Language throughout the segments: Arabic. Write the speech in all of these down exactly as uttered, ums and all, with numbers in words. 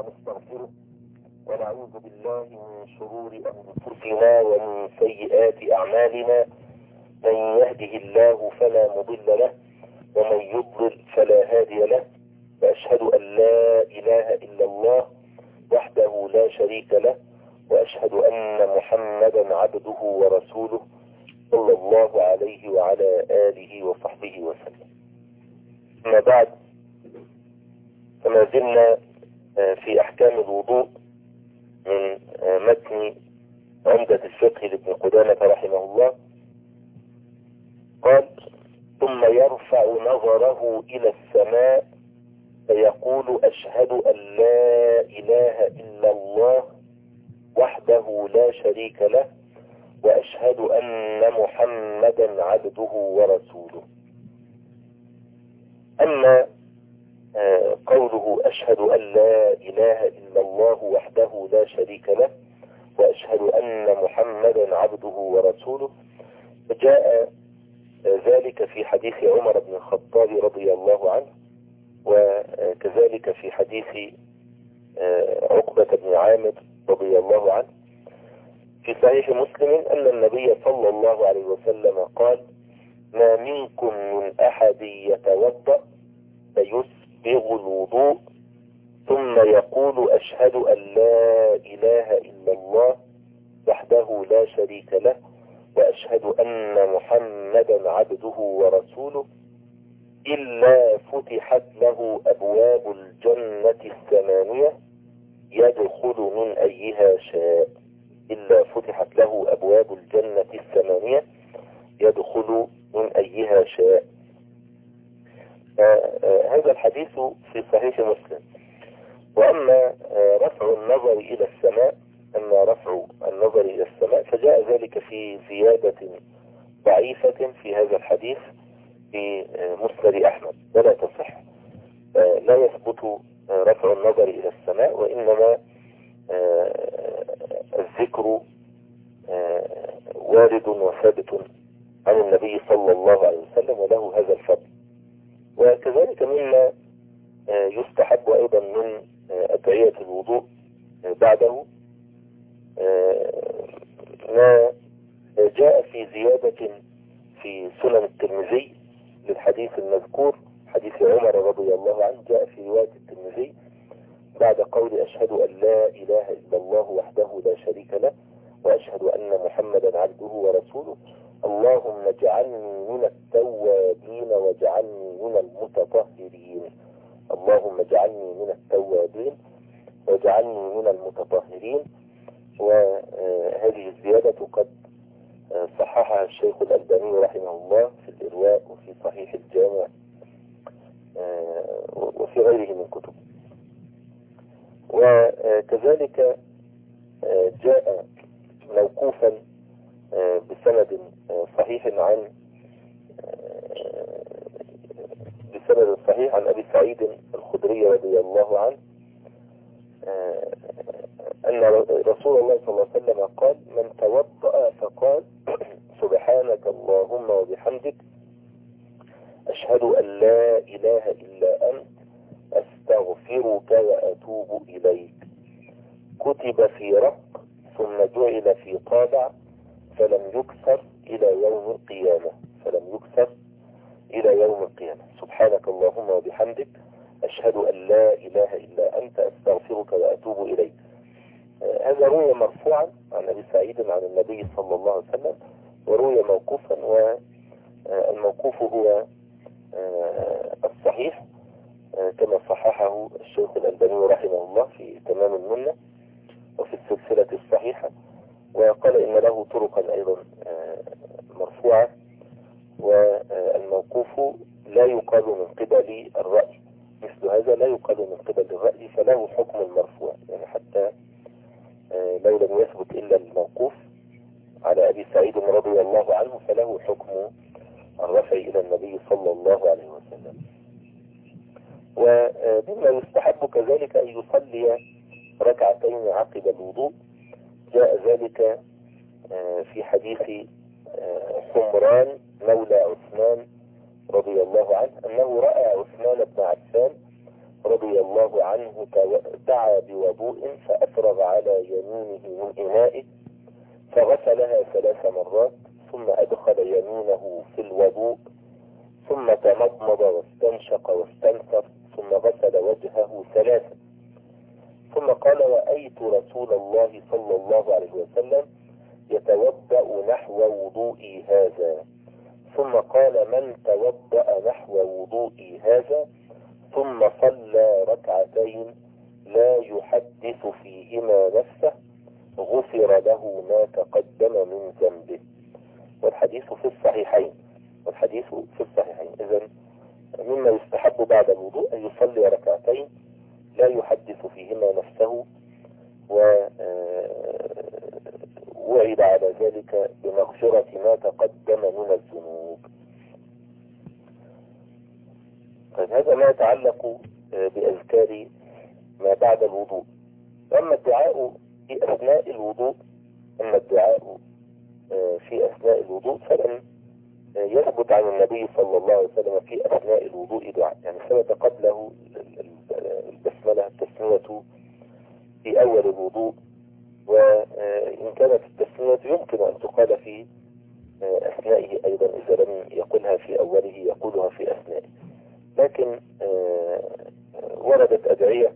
ونستغفره ونعوذ بالله من شرور أنفسنا ومن سيئات أعمالنا. من يهده الله فلا مضل له ومن يضلل فلا هادي له، وأشهد أن لا إله إلا الله وحده لا شريك له، وأشهد أن محمدا عبده ورسوله صلى الله عليه وعلى آله وصحبه وسلم. أما بعد، فما زلنا في أحكام الوضوء من متن عمدة الفقه لابن قدامة رحمه الله. قال: ثم يرفع نظره إلى السماء فيقول: أشهد أن لا إله إلا الله وحده لا شريك له، وأشهد أن محمدا عبده ورسوله. أما قوله أشهد أن لا إله إلا الله وحده لا شريك له وأشهد أن محمدا عبده ورسوله، جاء ذلك في حديث عمر بن الخطاب رضي الله عنه، وكذلك في حديث عقبة بن عامر رضي الله عنه في صحيح مسلم أن النبي صلى الله عليه وسلم قال: ما منكم من أحد يتوضأ فيسبغ الوضوء ثم يقول: أشهد أن لا إله إلا الله وحده لا شريك له وأشهد أن محمدا عبده ورسوله إلا فتحت له أبواب الجنة الثمانية يدخل من أيها شاء. إلا فتحت له أبواب الجنة الثمانية يدخل من أيها شاء. هذا الحديث في صحيح مسلم. وأما رفع النظر إلى السماء أما رفع النظر إلى السماء فجاء ذلك في زيادة ضعيفة في هذا الحديث في مسند أحمد ولا تصح. لا يثبت رفع النظر إلى السماء، وإنما الذكر وارد وثابت عن النبي صلى الله عليه وسلم وله هذا الفضل. وكذلك مما يستحب أيضا من أدعية الوضوء بعده ما جاء في زيادة في سنن الترمذي للحديث المذكور حديث عمر رضي الله عنه. جاء في رواية الترمذي بعد قول أشهد أن لا إله إلا الله وحده لا شريك له وأشهد أن محمدا عبده ورسوله: اللهم اجعلني من التوابين واجعلني من المتطهرين. اللهم اجعلني من التوابين واجعلني من المتطهرين. وهذه الزيادة قد صححها الشيخ الألباني رحمه الله في الإرواء وفي صحيح الجامع وفي غيره من كتب. وكذلك جاء موقوفا بسند صحيح عن بسند صحيح عن أبي سعيد الخدري رضي الله عنه أن رسول الله صلى الله عليه وسلم قال: من توضأ فقال: سبحانك اللهم وبحمدك أشهد أن لا إله إلا أنت أستغفرك وأتوب إليك، كتب في رق ثم جعل في طابع فلم يكسر إلى يوم القيامة فلم يكسر إلى يوم القيامة. سبحانك اللهم وبحمدك أشهد أن لا إله إلا أنت أستغفرك وأتوب إليك. هذا روي مرفوعا عن أبي سعيد عن النبي صلى الله عليه وسلم، وروي موقوفا، والموقوف هو الصحيح كما صححه الشيخ الألباني رحمه الله في تمام المنة وفي السلسلة الصحيحة، وقال إن له طرقا أيضا مرفوعة. والموقوف لا يقال من قبل الرأي، مثل هذا لا يقال من قبل الرأي، فله حكم المرفوع، يعني حتى لو لم يثبت إلا الموقوف على أبي سعيد رضي الله عنه فله حكم الرفع إلى النبي صلى الله عليه وسلم. ومما يستحب كذلك أن يصلي ركعتين عقب الوضوء. جاء ذلك في حديث حمران مولى عثمان رضي الله عنه أنه رأى عثمان بن عفان رضي الله عنه دعا بوضوء فأفرغ على يمينه من إنائه فغسلها ثلاث مرات ثم أدخل يمينه في الوضوء ثم تمضمض واستنشق واستنثر ثم غسل وجهه ثلاثا ثم قال: رأيت رسول الله صلى الله عليه وسلم يتوضأ نحو وضوئي هذا. ثم قال: من توضأ نحو وضوئي هذا ثم صلى ركعتين لا يحدث فيهما نفسه غفر له ما تقدم من ذنبه. والحديث في الصحيحين والحديث في الصحيحين إذن مما يستحب بعد الوضوء أن يصلي ركعتين لا يحدث فيهما نفسه، ووعد على ذلك بمغفرة ما تقدم من الذنوب. طيب، هذا ما يتعلق بأذكار ما بعد الوضوء. أما الدعاء في أثناء الوضوء أما الدعاء في أثناء الوضوء فلم يثبت عن النبي صلى الله عليه وسلم في أثناء الوضوء دعاء. يعني ثبت قبله البسملة التسمية في أول الوضوء، وإن كانت التسمية يمكن أن تقال في أثنائه أيضا إذا لم يقولها في أوله يقولها في أثنائه. لكن وردت أدعية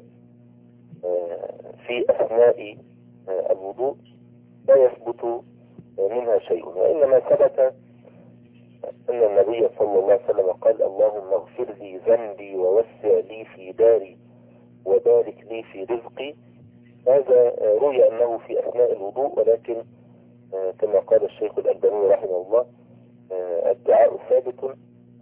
في أثناء الوضوء لا يثبت منها شيء، وإنما ثبت أن النبي صلى الله عليه وسلم قال: اللهم اغفر لي ذنبي ووسع لي في داري وبارك لي في رزقي. هذا روي أنه في أثناء الوضوء، ولكن كما قال الشيخ الألباني رحمه الله الدعاء ثابت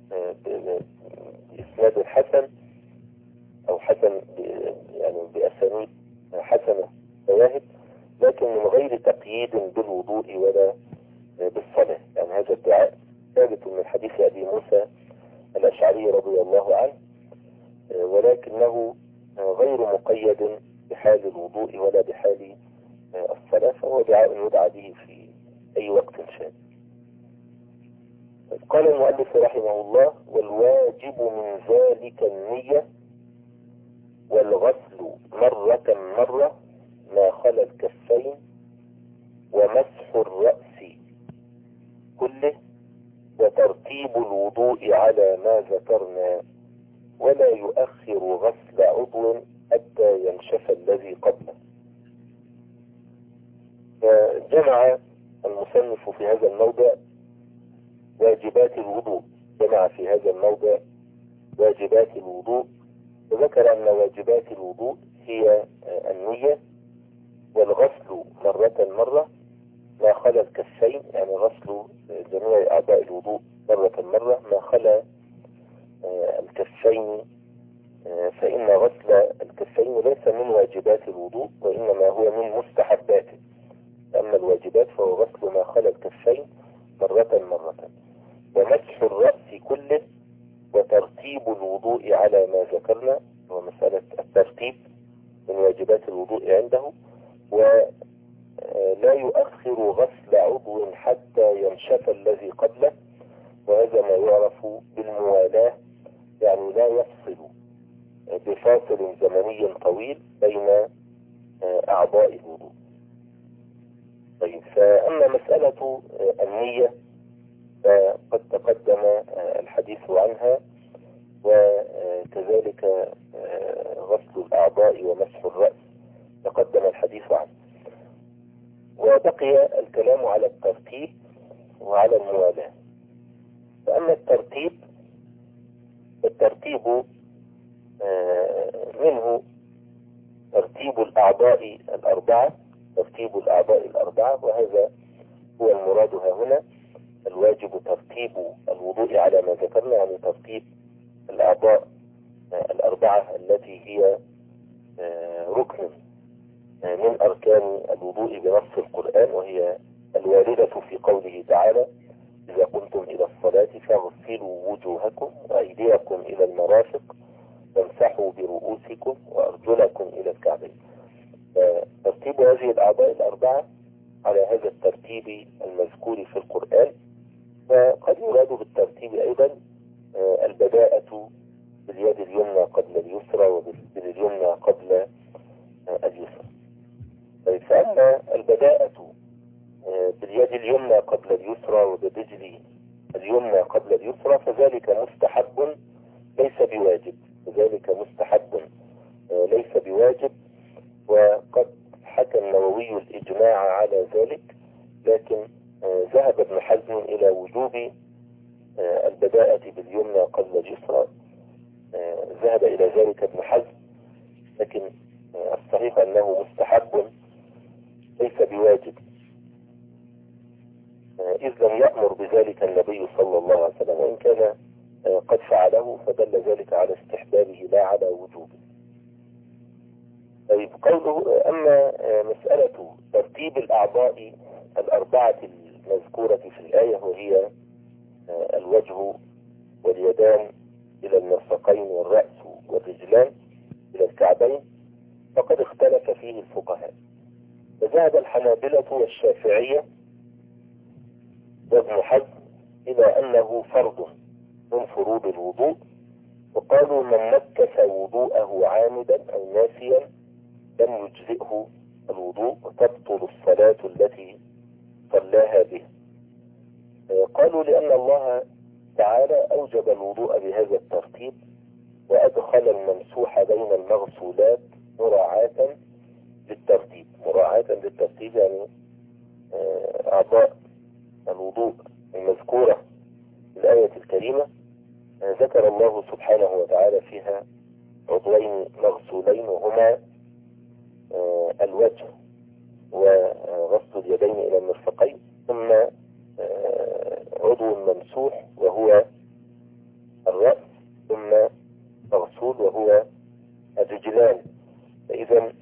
بإسناد الحسن أو حسن يعني بأسانيد حسنة شواهد، لكن من غير تقييد بالوضوء ولا بالصلاة. يعني هذا الدعاء ثابت من حديث أبي موسى الأشعري رضي الله عنه، ولكنه غير مقيد بحال الوضوء ولا بحال الصلاة، فهو دعاء يدعى به في أي وقت شاء. قال المؤلف رحمه الله: والواجب من ذلك النية والغسل مرة مرة ما خلا الكفين ومسح الرأس كله وترتيب الوضوء على ما ذكرنا ولا يؤخر غسل عضو حتى ينشف الذي قبله. فجمع المصنف في هذا الموضع واجبات الوضوء جمع في هذا الموضع واجبات الوضوء وذكر أن واجبات الوضوء هي النية والغسل مرة مرة ما خلا الكفين، يعني غسل جميع أعضاء الوضوء مرة مرة ما خلا الكفين، فإن غسل الكفين ليس من واجبات الوضوء وإنما هو من مستحباته. أما الواجبات فهو غسل ما خلا الكفين مرة مرة ومسح الرأس كله وترتيب الوضوء على ما ذكرنا، ومسألة الترتيب من واجبات الوضوء عنده، ولا يؤخر غسل عضو حتى ينشف الذي قبله، وهذا ما يعرف بالموالاة، يعني لا يفصل بفاصل زمني طويل بين أعضاء الوضوء. طيب، فأما مسألة النية فقد تقدم الحديث عنها، وكذلك غسل الأعضاء ومسح الرأس تقدم الحديث عنه، وبقي الكلام على الترتيب وعلى الموالاة. فأما الترتيب الترتيب منه ترتيب الأعضاء الأربعة ترتيب الأعضاء الأربعة وهذا هو المراد هنا. الواجب ترتيب الوضوء على ما ذكرنا، يعني ترتيب الأعضاء الأربعة التي هي ركن من أركان الوضوء بنص القرآن، وهي الواردة في قوله تعالى: إذا قمتم إلى الصلاة فاغسلوا وجوهكم وأيديكم إلى المرافق وامسحوا برؤوسكم وأرجلكم إلى الكعبين. ترتيب هذه الأعضاء الأربعة على هذا الترتيب المذكور في القرآن. وقد يراد بالترتيب أيضا البداءة باليد اليمنى قبل اليسرى، وبال البداءة باليد اليمنى قبل اليسرى وبالرجل اليمنى قبل اليسرى فذلك مستحب ليس بواجب، وذلك مستحب ليس بواجب. وقد حكى النووي الإجماع على ذلك، لكن ذهب ابن حزم إلى وجوب البداءة باليمنى قبل اليسرى. ذهب إلى ذلك ابن حزم، لكن الصحيح أنه مستحب ليس بواجب، إذ لم يأمر بذلك النبي صلى الله عليه وسلم، وإن كان قد فعله فدل ذلك على استحبابه لا على وجوبه. طيب، قوله أما مسألة ترتيب الأعضاء الأربعة المذكورة في الآية وهي الوجه واليدان إلى المرفقين والرأس والرجلان إلى الكعبين، فقد اختلف فيه الفقهاء. فذهب الحنابلة والشافعية وابن حزم إلى أنه فرض من فروض الوضوء، وقالوا من نكس وضوءه عامدا أو ناسيا لم يجزئه الوضوء وتبطل الصلاة التي صلاها به. قالوا لأن الله تعالى أوجب الوضوء بهذا الترتيب، وأدخل الممسوح بين المغسولات مراعاة للترتيب. مراعاة للترتيب يعني أعضاء الوضوء المذكورة في الآية الكريمة ذكر الله سبحانه وتعالى فيها عضوين مغسولين، وهما الوجه وغسل اليدين إلى المرفقين، ثم عضو ممسوح وهو الرأس، ثم مغسول وهو الرجلان. فإذا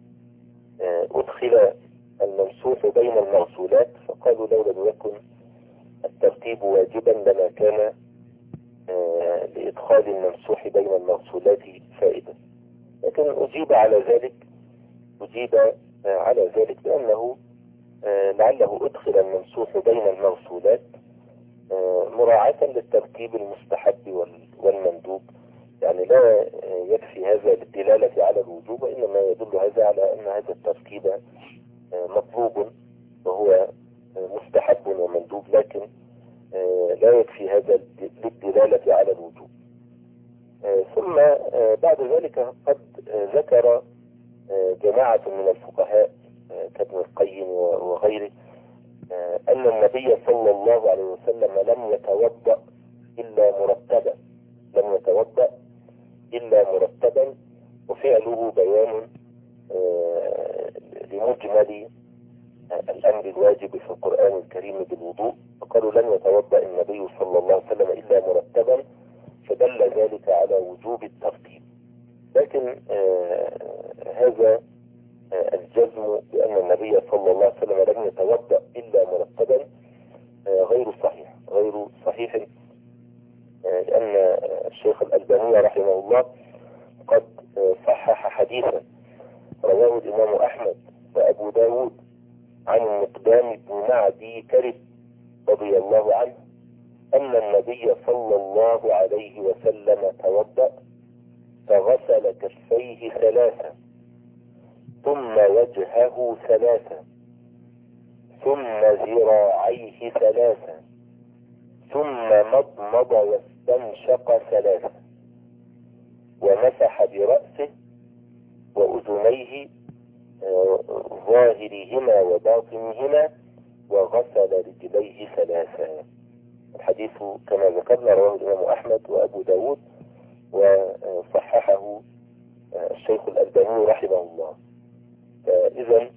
أدخل الممسوح بين المغسولات، فقالوا لو لم يكن الترتيب واجبا لما كان لإدخال الممسوح بين المغسولات فائدة. لكن أجيب على ذلك أجيب على ذلك بأنه لعله أدخل الممسوح بين المغسولات مراعاة للترتيب المستحب والمندوب، يعني لا يكفي هذا للدلالة على الوجوب، وإنما يدل هذا على أن هذا الترتيب مطلوب وهو مستحب ومندوب، لكن لا يكفي هذا للدلالة على الوجوب. ثم بعد ذلك قد ذكر جماعة من الفقهاء كابن القيم وغيره أن النبي صلى الله عليه وسلم لم يتوضأ إلا مرتبا لم يتوضأ إلا مرتبا وفعله بيان لمجمل الأمر الواجب في القرآن الكريم بالوضوء، فقالوا لن يتوضأ النبي صلى الله عليه وسلم إلا مرتبا، فدل ذلك على وجوب الترتيب. لكن آه هذا آه الجزم بأن النبي صلى الله عليه وسلم لم يتوضأ إلا مرتبا آه غير صحيح غير صحيح آه لأن الشيخ الألباني رحمه الله قد آه صحح حديثا رواه الإمام أحمد وأبو داود عن المقدام بن معدي كرب رضي الله عنه أن النبي صلى الله عليه وسلم توضأ فغسل كفيه ثلاثة، ثم وجهه ثلاثة، ثم ذراعيه ثلاثة، ثم مضمض واستنشق ثلاثة، ومسح برأسه وأذنيه ظاهرهما وباطنهما، وغسل رجليه ثلاثة. الحديث كما ذكرنا رواه الإمام أحمد وأبو داود وصححه الشيخ الألباني رحمه الله. فإذا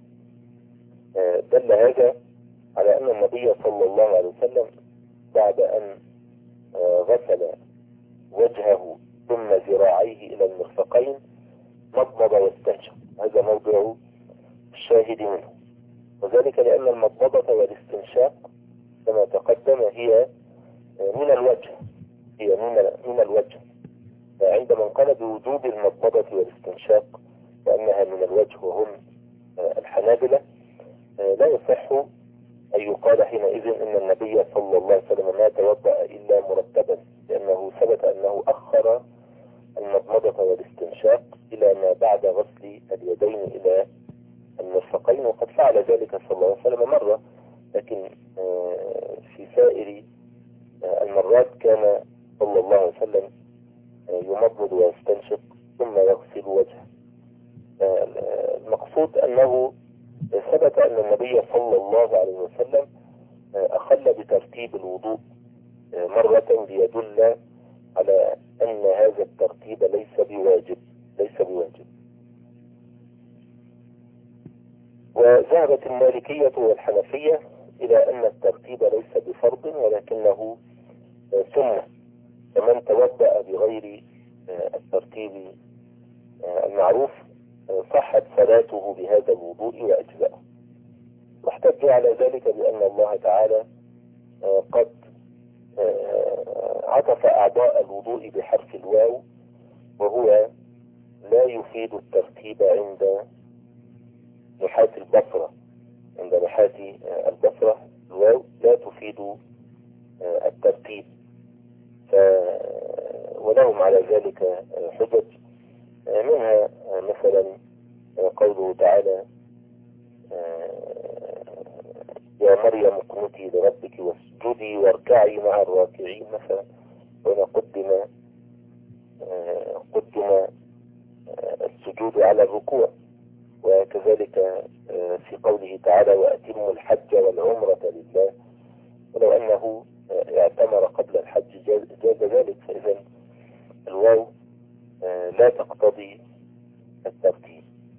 دل هذا على أن النبي صلى الله عليه وسلم بعد أن غسل وجهه ثم ذراعيه إلى المرفقين مضمض واستنشق. هذا موضوع الشاهد منه، وذلك لأن المضمضة والاستنشاق كما تقدم هي من الوجه هي من من الوجه فعندما قال بوجوب المضمضة والاستنشاق وأنها من الوجه وهم الحنابلة، لا يصح أن يقال حينئذ إن النبي صلى الله عليه وسلم ما توضأ إلا مرتبا، لأنه ثبت أنه أخر المضمضة والاستنشاق إلى ما بعد غسل اليدين إلى المرفقين، وقد فعل ذلك صلى الله عليه وسلم مرة، لكن في سائر المرات كان صلى الله عليه وسلم يمضمض ويستنشق ثم يغسل وجهه. المقصود أنه ثبت أن النبي صلى الله عليه وسلم أخل بترتيب الوضوء مرة ليدل على أن هذا الترتيب ليس بواجب ليس بواجب. وذهبت المالكية والحنفية إلى أن الترتيب ليس بفرض ولكنه سنة، فمن توضأ بغير الترتيب المعروف صحت صلاته بهذا الوضوء وأجزأه. واحتج على ذلك بأن الله تعالى قد عطف أعضاء الوضوء بحرف الواو، وهو لا يفيد الترتيب عند نحاة البصرة. عند نحاة البصرة الواو لا تفيد الترتيب، ف ولهم على ذلك حجج، منها مثلا قوله تعالى يا مريم اقنتي لربك واسجدي واركعي مع الراكعين مثلا، هنا قدم قدم السجود على الركوع. وكذلك في قوله تعالى وأتموا الحج والعمرة لله، ولو أنه اعتمر قبل الحج جاز ذلك، فإذا الواو لا تقتضي الترتيب.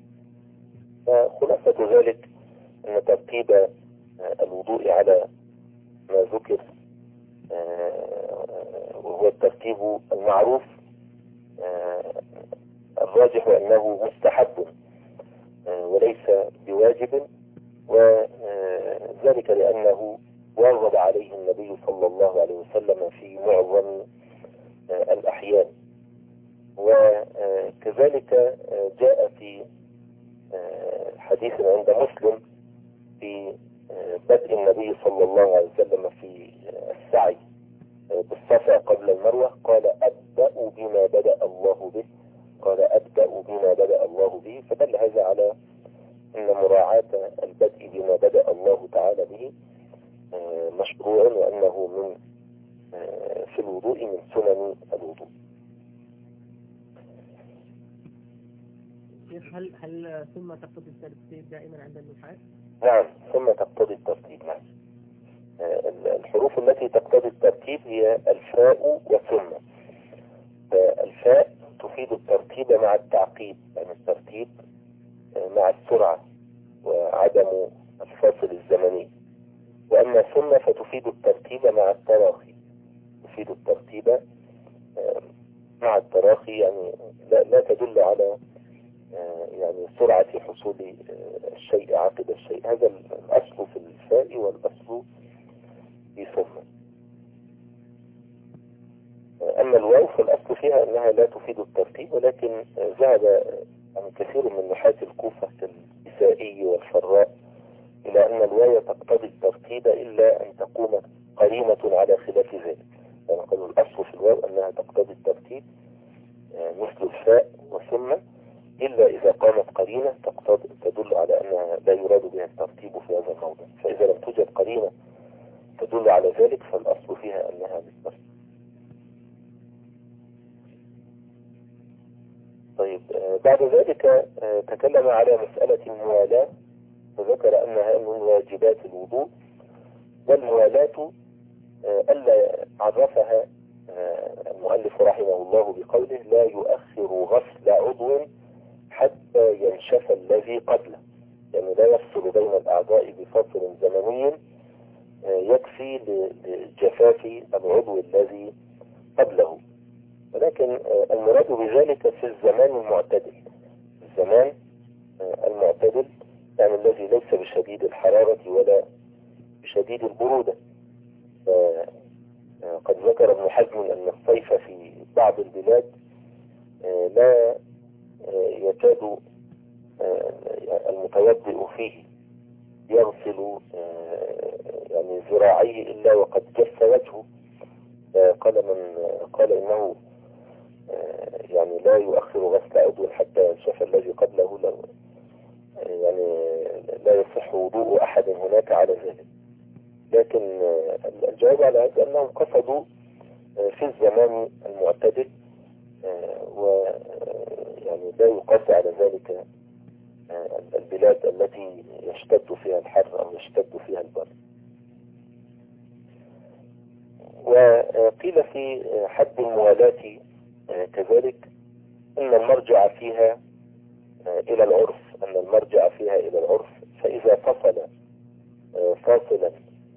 فخلاصة ذلك أن ترتيب الوضوء على ما ذكر وهو الترتيب المعروف الراجح أنه مستحب وليس بواجب، وذلك لأنه واظب عليه النبي صلى الله عليه وسلم في معظم الأحيان. وكذلك جاء في حديث عند مسلم في بدء النبي صلى الله عليه وسلم في السعي بالصفا قبل المروة قال أبدأ بما بدأ الله به قال أبدأ بما بدأ الله به فدل هذا على أن مراعاة البدء بما بدأ الله تعالى به مشروع، وأنه من في الوضوء من سنن الوضوء. هل هل ثم تقتضي الترتيب دائما عند النحاة؟ نعم، ثم تقتضي الترتيب. نعم، الحروف التي تقتضي الترتيب هي الفاء وثم. الفاء تفيد الترتيب مع التعقيب، يعني الترتيب مع السرعة وعدم الفاصل الزمني. وأما ثم فتفيد الترتيب مع التراخي، تفيد الترتيب مع التراخي، يعني لا, لا تدل على يعني سرعة حصول الشيء عقب الشيء. هذا الأصل في الفاء والأصل في ثم. أما الواو فالأصل فيها أنها لا تفيد الترتيب، ولكن ذهب يعني كثير من نحاة الكوفة كالكسائي والفراء إلى أن الواو تقتضي الترتيب إلا أن تقوم قرينة على خلاف ذلك. يعني قالوا الأصل في الواو أنها تقتضي الترتيب مثل الفاء وثم، إلا إذا قامت قرينة تقتضي تدل على أنها لا يراد بها الترتيب في هذا الموضع. فإذا لم توجد قرينة تدل على ذلك فالأصل فيها أنها بالترتيب. طيب، بعد ذلك تكلم على مسألة الموالاة، وذكر أنها من واجبات الوضوء. والموالاة ألا عرفها المؤلف رحمه الله بقوله لا يؤخر غسل عضو حتى ينشف الذي قبله، يعني لا يفصل بين الأعضاء بفصل زمني يكفي لجفاف العضو الذي قبله. ولكن المراد بذلك في الزمان المعتدل، الزمان المعتدل يعني الذي ليس بشديد الحرارة ولا بشديد البرودة. قد ذكر ابن حزم أن الصيف في بعض البلاد لا يكاد المتوضئ فيه يغسل يعني ذراعيه إلا وقد جف وجهه. قال من قال إنه يعني لا يؤخر غسل عضو حتى ينشف الذي قبله، لو يعني على ذلك. لكن الجواب على هذا أنهم قصدوا في الزمان المعتدل، ويعني لا يقاس على ذلك البلاد التي يشتد فيها الحر أو يشتد فيها البرد. وقيل في حد الموالاة كذلك أن المرجع فيها إلى العرف، أن المرجع فيها إلى العرف، فإذا فصل فاصلا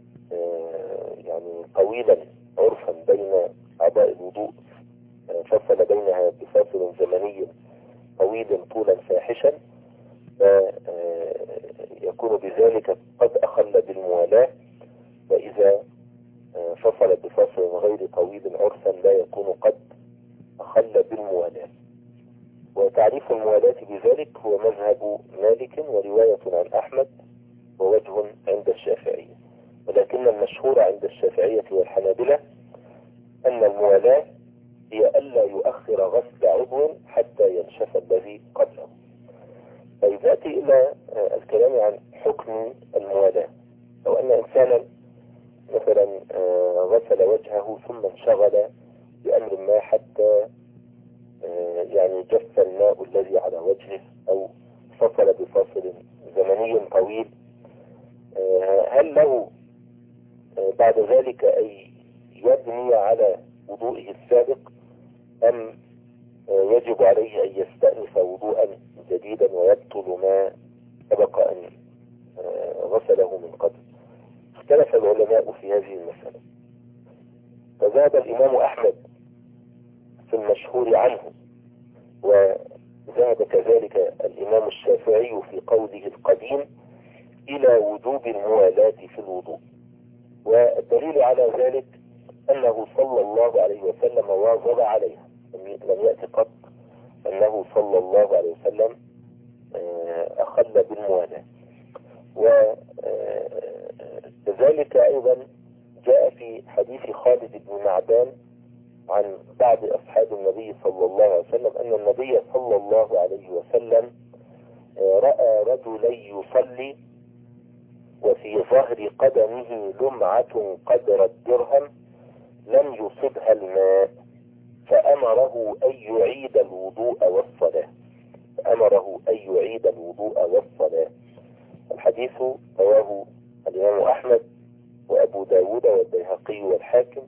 يعني طويلا عرفا بين أعضاء الوضوء، فصل بينها بفاصل زمني طويل طولا فاحشا، يكون بذلك قد أخل بالموالاة. وإذا فصل بفاصل غير طويل عرفا لا يكون قد أخل بالموالاة. وتعريف الموالاة بذلك هو مذهب مالك ورواية عن أحمد ووجه عند الشافعية، ولكن المشهور عند الشافعية والحنابلة أن الموالاة هي ألا يؤخر غسل عضو حتى ينشف الذي قبله. طيب نأتي إلى الكلام عن حكم الموالاة. لو أن إنسانا مثلا غسل وجهه ثم انشغل بأمر ما حتى يعني جف الماء الذي على وجهه أو فصل بفاصل زمني طويل، هل له بعد ذلك أن يبني على وضوئه السابق أم يجب عليه أن يستأنف وضوءا جديدا ويبطل ما سبق أن غسله من قبل؟ اختلف العلماء في هذه المسألة. فذهب الإمام أحمد في المشهور عنه، وذهب كذلك الإمام الشافعي في قوله القديم إلى وجوب الموالاة في الوضوء. والدليل على ذلك أنه صلى الله عليه وسلم واظب عليها، لم يأتي قط أنه صلى الله عليه وسلم أخل بالموالاة. وكذلك أيضا جاء في حديث خالد بن معدان عن بعض أصحاب النبي صلى الله عليه وسلم أن النبي صلى الله عليه وسلم رأى رجلا يصلي وفي ظهر قدمه لمعة قدر الدرهم لم يصبها الماء، فأمره أن يعيد الوضوء والصلاة فأمره أن يعيد الوضوء والصلاة. الحديث رواه الإمام أحمد وأبو داود والبيهقي والحاكم،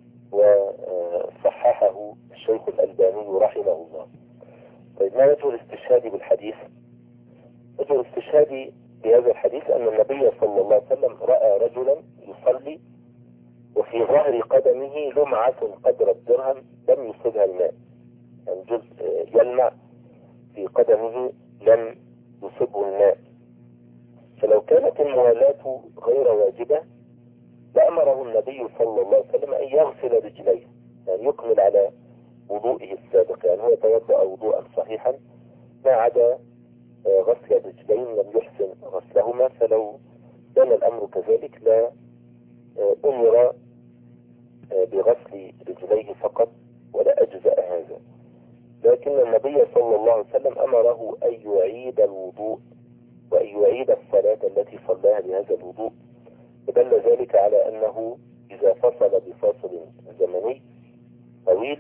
وصححه الشيخ الألباني رحمه الله. طيب ما وجه الاستشهاد بالحديث؟ وجه الاستشهاد بهذا الحديث أن النبي صلى الله عليه وسلم رأى رجلا يصلي وفي ظهر قدمه لمعة قدر الدرهم لم يصبها الماء، يعني جزء يلمع في قدمه لم يصبه الماء. فلو كانت الموالاة غير واجبة لأمره النبي صلى الله عليه وسلم أن يغسل رجليه، يعني يكمل على وضوئه السابق، يعني هو يتوضأ وضوءا صحيحا ما عدا غسل الرجلين لم يحسن غسلهما. فلو كان الأمر كذلك لا أمر بغسل رجليه فقط ولا أجزأ هذا. لكن النبي صلى الله عليه وسلم أمره أن يعيد الوضوء وأن يعيد الصلاة التي صلاها بهذا الوضوء، ودل ذلك على أنه إذا فصل بفاصل زمني طويل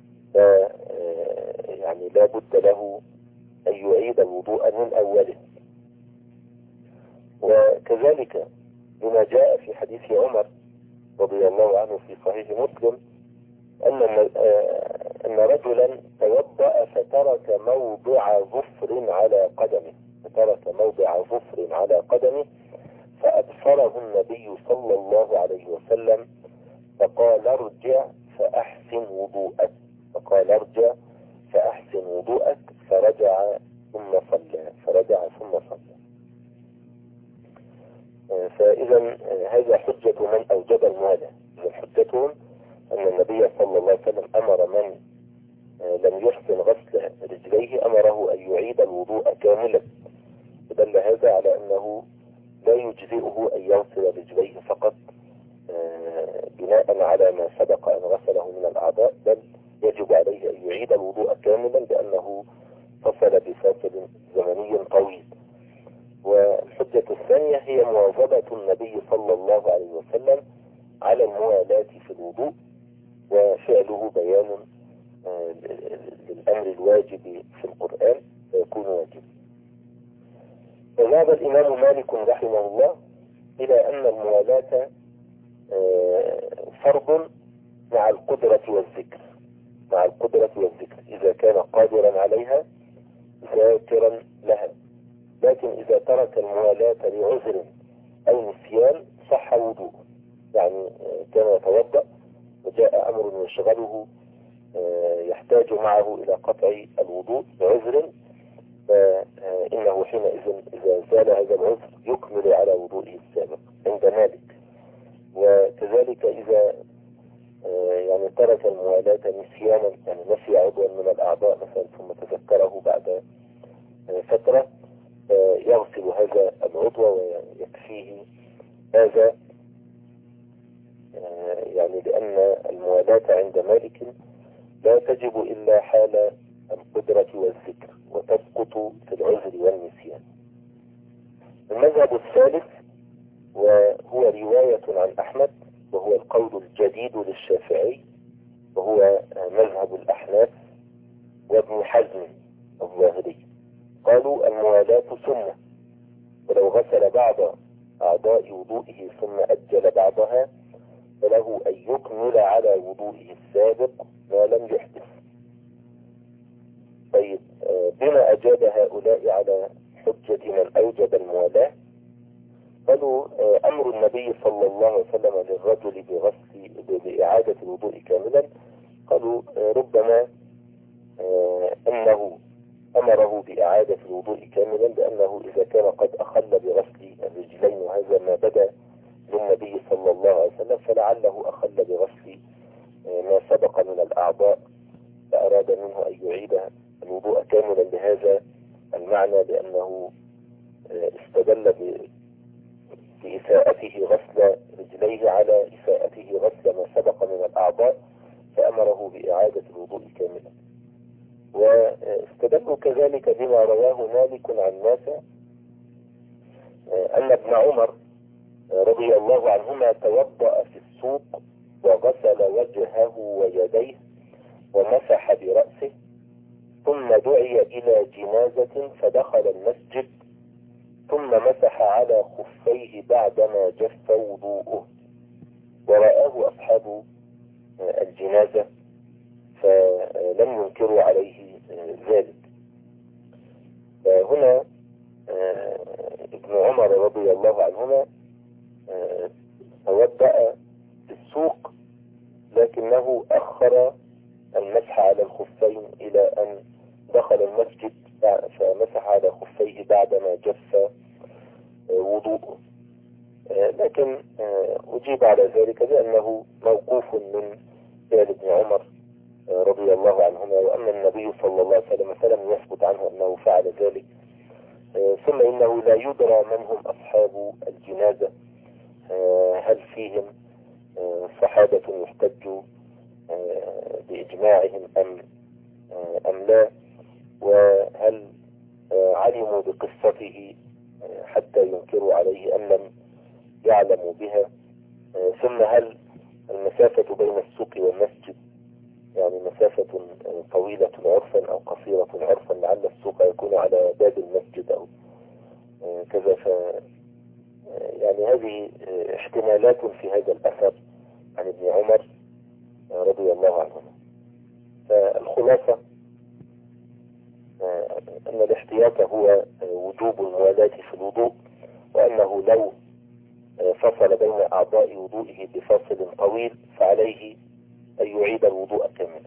يعني لا بد له أن يعيد الوضوء من أوله. وكذلك بما جاء في حديث عمر رضي الله عنه في صحيح مسلم أن أن رجلا توضأ فترك موضع ظفر على قدمه فترك موضع ظفر على قدمه فأبصره النبي صلى الله عليه وسلم فقال ارجع فأحسن وضوءك فقال ارجع فأحسن وضوءك فرجع ثم صلى فرجع ثم صلى. فإذا هذا حجة من أوجب الموالاة. إذا حجتهم أن النبي صلى الله عليه وسلم أمر من لم يحسن غسل رجليه أمره أن يعيد الوضوء كاملا، ودل هذا على أنه لا يجزئه أن يغسل رجليه فقط بناء على ما سبق أن غسله من الأعضاء، بل يجب عليه أن يعيد الوضوء كاملا لأنه فصل بفاصل زمني طويل. والحجة الثانية هي مواظبة النبي صلى الله عليه وسلم على الموالاة في الوضوء، وفعله بيان للأمر الواجب في القرآن فيكون واجب. وذهب الإمام مالك رحمه الله إلى أن الموالاة فرض مع القدرة والذكر، مع القدرة والذكر إذا كان قادرا عليها ذاكرا لها. لكن إذا ترك الموالاة لعذر أو نسيان صح وضوءه، يعني كان يتوضأ وجاء أمر يشغله يحتاج معه إلى قطع الوضوء بعذر، فإنه حينئذ إذا زال هذا العذر يكمل على وضوئه السابق عند مالك. وكذلك إذا يعني ترك الموالاة نسيانا، يعني نسي عضوا من الأعضاء مثلا ثم تذكره بعد فترة، يغسل هذا العضو ويكفيه هذا، يعني لأن الموالاة عند مالك لا تجب إلا حال القدرة والذكر وتسقط في العذر والنسيان. المذهب الثالث وهو رواية عن أحمد، وهو القول الجديد للشافعي، وهو مذهب الأحناف وابن حزم الظاهري. قالوا الموالاة سنة، ولو غسل بعض أعضاء وضوئه ثم أجل بعضها فله أن يكمل على وضوئه السابق ما لم يحدث. طيب، بما أجاب هؤلاء على حجة من أوجب الموالاة؟ قالوا أمر النبي صلى الله عليه وسلم للرجل بغسل بإعادة الوضوء كاملا، قالوا ربما أنه أمره بإعادة الوضوء كاملا لأنه إذا كان قد أخل بغسل الرجلين، وهذا ما بدا للنبي صلى الله عليه وسلم، فلعله أخل بغسل ما سبق من الأعضاء فأراد منه أن يعيد الوضوء كاملا بهذا المعنى، لأنه استدل بإساءته غسل رجليه على إساءته غسل ما سبق من الأعضاء فأمره بإعادة الوضوء كاملا. واستدلوا كذلك بما رواه مالك عن نافع أن ابن عمر رضي الله عنهما توضأ في السوق وغسل وجهه ويديه ومسح برأسه، ثم دعي إلى جنازة فدخل المسجد ثم مسح على خفيه بعدما جف وضوءه، ورآه أصحاب الجنازة فلم ينكروا عليه ذلك. فهنا ابن عمر رضي الله عنهما توضأ في السوق لكنه أخر المسح على الخفين إلى أن دخل المسجد فمسح على خفيه بعدما جف وضوءه. لكن أجيب على ذلك بأنه موقوف من فعل ابن عمر رضي الله عنهما، وأن النبي صلى الله عليه وسلم فلم يثبت عنه أنه فعل ذلك. ثم إنه لا يدرى من هم أصحاب الجنازة، هل فيهم صحابة يحتج بإجماعهم أم أم لا، وهل علموا بقصته حتى ينكروا عليه أم لم يعلموا بها. ثم هل المسافة بين السوق والمسجد يعني مسافة طويلة عرفا أو قصيرة عرفا، لعل السوق يكون على باب المسجد أو كذا. ف يعني هذه احتمالات في هذا الأثر عن ابن عمر رضي الله عنه. فالخلاصة أن الاحتياط هو وجوب الموالاة في الوضوء، وأنه لو فصل بين أعضاء وضوئه بفاصل طويل فعليه أن يعيد الوضوء كاملا.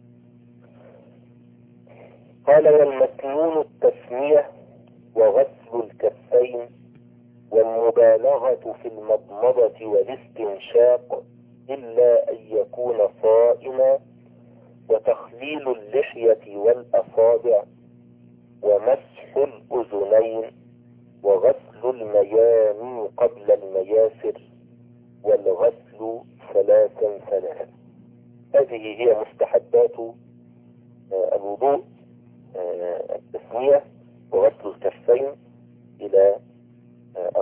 قال والمسنون التسمية وغسل الكفين والمبالغة في المضمضة والاستنشاق إلا أن يكون صائما، وتخليل اللحية والأصابع ومسح الأذنين وغسل الميامن قبل المياسر والغسل ثلاثا ثلاثا. هذه هي مستحبات الوضوء: التسمية وغسل الكفين إلى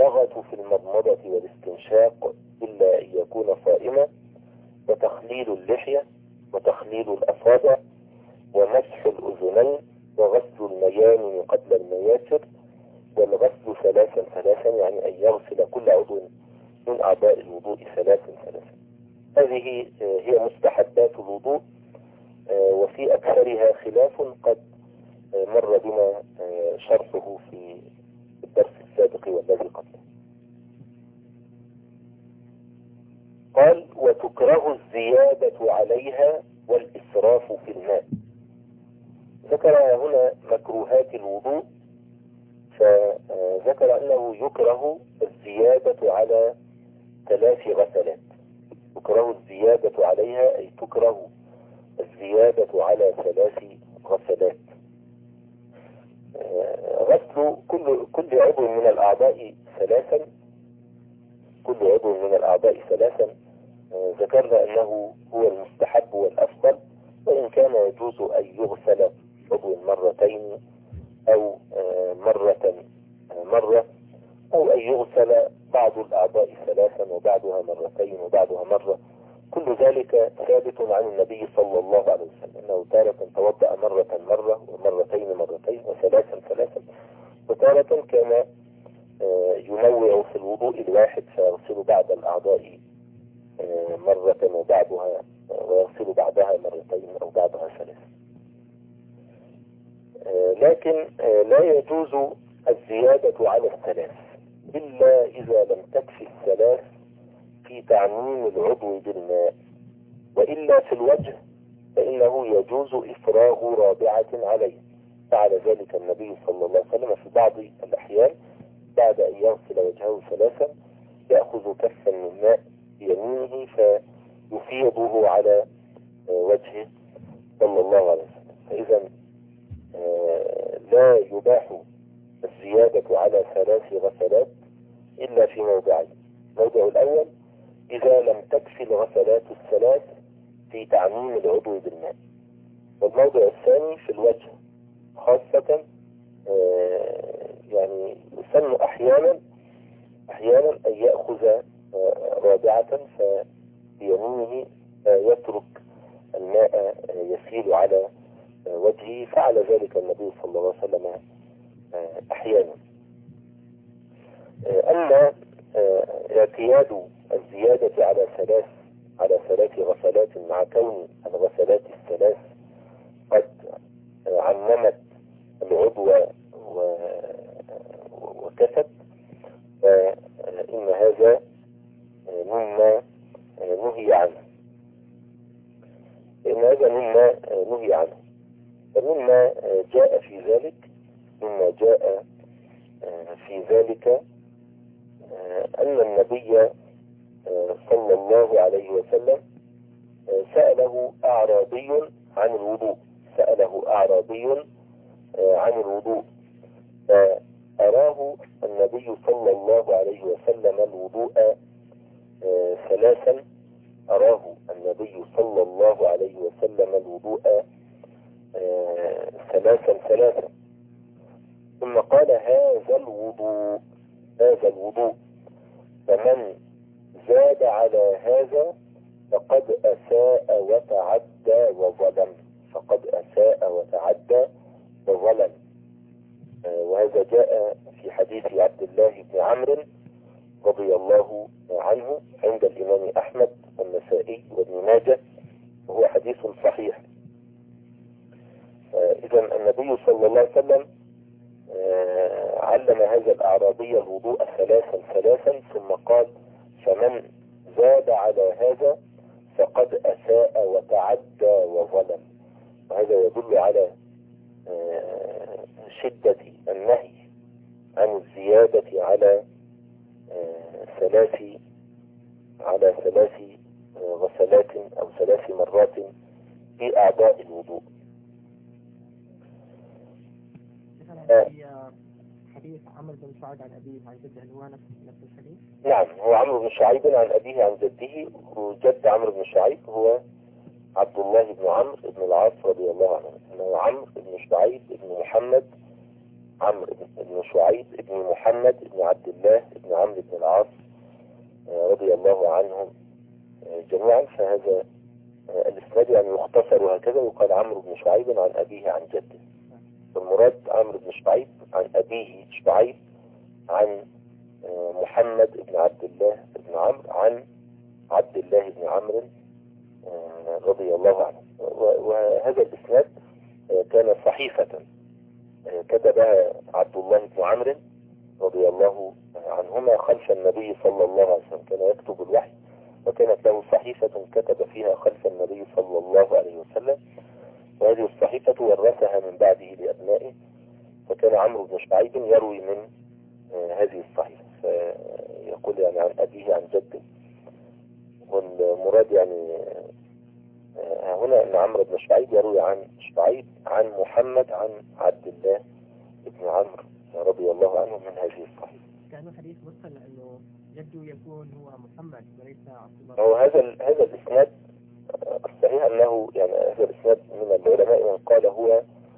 والمبالغة في المضمضة والاستنشاق إلا أن يكون صائما، وتخليل اللحية وتخليل الأصابع ومسح الأذنين وغسل الميامن قبل المياسر، والغسل ثلاثا ثلاثا يعني أن يغسل كل عضو من أعضاء الوضوء ثلاثا ثلاثا. هذه هي مستحبات الوضوء، وفي أكثرها خلاف قد مر بنا شرحه في الدرس السابق والذي قبله. قال: وتكره الزيادة عليها والإسراف في الماء. ذكر هنا مكروهات الوضوء، فذكر أنه يكره الزيادة على ثلاث غسلات. تكره الزيادة عليها أي تكره الزيادة على ثلاث غسلات. غسل كل كل عضو من الأعضاء ثلاثا كل عضو من الأعضاء ثلاثا ذكرنا أنه هو المستحب والأفضل، وإن كان يجوز أن يغسل عضو مرتين أو مرة مرة، أو أن يغسل بعض الأعضاء ثلاثا وبعضها مرتين وبعضها مرة. كل ذلك ثابت عن النبي صلى الله عليه وسلم، أنه تارة توضأ مرة مرة ومرتين مرتين وثلاثا ثلاثا، وتارة كان ينوع في الوضوء الواحد فيغسل بعض الأعضاء مرة وبعضها ويغسل بعضها مرتين أو بعضها ثلاثا. لكن لا يجوز الزيادة على الثلاث إلا إذا لم تكفي الثلاث في تعميم العضو بالماء، وإلا في الوجه فإنه يجوز إفراغ رابعة عليه. فعل ذلك النبي صلى الله عليه وسلم في بعض الأحيان، بعد أن يغسل وجهه ثلاثا يأخذ كفا من ماء بيمينه فيفيضه على وجهه صلى الله عليه وسلم. فإذا لا يباح الزيادة على ثلاث غسلات إلا في موضعين. الموضع الأول إذا لم تكفي الغسلات الثلاث في تعميم العضو بالماء، والموضع الثاني في الوجه خاصة. يعني يسن أحيانا أحيانا أن يأخذ رابعة فبيمينه يترك الماء يسيل على وجهه، فعل ذلك النبي صلى الله عليه وسلم أحيانا. أما اعتياد الزيادة على ثلاث على ثلاث غسلات مع كون الغسلات الثلاث قد عممت العضو وكفت، فإن هذا مما نهي عنه إن هذا مما نهي عنه فمما جاء في ذلك مما جاء في ذلك أن النبي صلى الله عليه وسلم سأله أعرابي عن الوضوء سأله أعرابي عن الوضوء فأراه النبي صلى الله عليه وسلم الوضوء ثلاثا أراه النبي صلى الله عليه وسلم الوضوء ثلاثا ثلاثا ثم قال: هذا الوضوء هذا الوضوء فمن زاد على هذا فقد أساء وتعدى وظلم فقد أساء وتعدى وظلم. وهذا جاء في حديث عبد الله بن عمرو رضي الله عنه عند الإمام أحمد والنسائي وابن ماجه، وهو حديث صحيح. إذن النبي صلى الله عليه وسلم علم هذا الأعرابي الوضوء ثلاثا ثلاثا ثم قال: فمن زاد على هذا فقد أساء وتعدى وظلم. وهذا يدل على شدة النهي عن الزيادة على ثلاث على ثلاث غسلات أو ثلاث مرات في أعضاء الوضوء. حديث عمرو بن شعيب عن أبيه عن جده هو نفس الحديث؟ نعم، هو عمرو بن شعيب عن أبيه عن جده، وجد عمرو بن شعيب هو عبد الله بن عمرو بن العاص رضي الله عنه، انه عمرو بن شعيب بن محمد عمرو بن شعيب بن محمد بن عبد الله بن عمرو بن العاص رضي الله عنهم جميعا. فهذا الاسناد يعني يختصر وهكذا، يقال عمرو بن شعيب عن أبيه عن جده، والمراد عمرو بن شعيب عن أبيه شعيب عن محمد بن عبد الله بن عمرو عن عبد الله بن عمرو رضي الله عنه. وهذا الاسناد كان صحيفة كتبها عبد الله بن عمرو رضي الله عنهما خلف النبي صلى الله عليه وسلم، كان يكتب الوحي وكانت له صحيفة كتب فيها خلف النبي صلى الله عليه وسلم، وهذه الصحيفة ورثها من بعده لأبنائه، فكان عمرو بن شعيب يروي من هذه الصحيفة، فيقول يعني عن أبيه عن جده. والمراد يعني هنا أن عمرو بن شعيب يروي عن شعيب عن محمد عن عبد الله بن عمرو رضي الله عنه من هذه الصحيفة. كأنه حديث مرسل لأنه جده يكون هو محمد وليس عبد الله. هو هذا هذا الإسناد الصحيح أنه يعني هذا الإسناد من العلماء من قال هو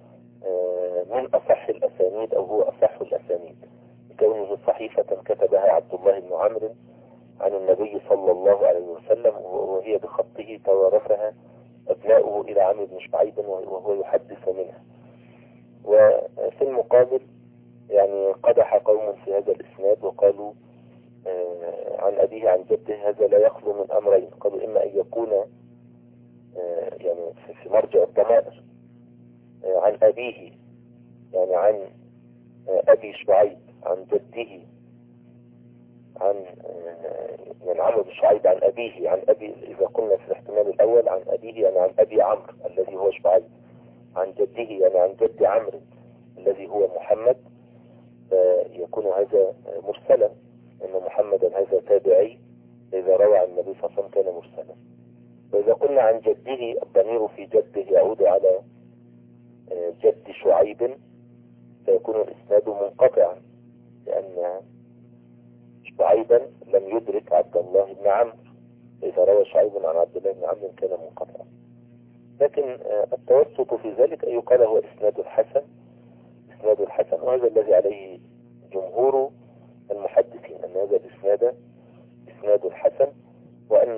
من أصح الأسانيد أو هو أصح الأسانيد، كونه صحيفة كتبها عبد الله بن عمرو عن النبي صلى الله عليه وسلم، وهي بخطه توارثها أبناؤه إلى عمرو بن شعيب وهو يحدث منها. وفي المقابل يعني قدح قوم في هذا الإسناد وقالوا عن أبيه عن جده، هذا لا يخلو من أمرين، قالوا إما أن يكون يعني في مرجع الضمائر عن أبيه يعني عن أبي شعيب عن جده عن يعني عمرو بن شعيب عن أبيه عن أبي، إذا قلنا في الاحتمال الأول عن أبيه يعني عن أبي عمرو الذي هو شعيب، عن جده يعني عن جد عمرو الذي هو محمد، يكون هذا مرسلا، أن محمدا هذا تابعي إذا روى عن النبي صلى الله عليه وسلم كان مرسلا. وإذا قلنا عن جده الضمير في جده يعود على جد شعيب، فيكون الإسناد منقطعا، لأن شعيبا لم يدرك عبد الله بن عمرو، إذا روى شعيب عن عبد الله بن عمرو كان منقطعا. لكن التوسط في ذلك أن يقال هو إسناد الحسن، إسناد الحسن، وهذا الذي عليه جمهور المحدثين، أن هذا الإسناد إسناد الحسن، وأن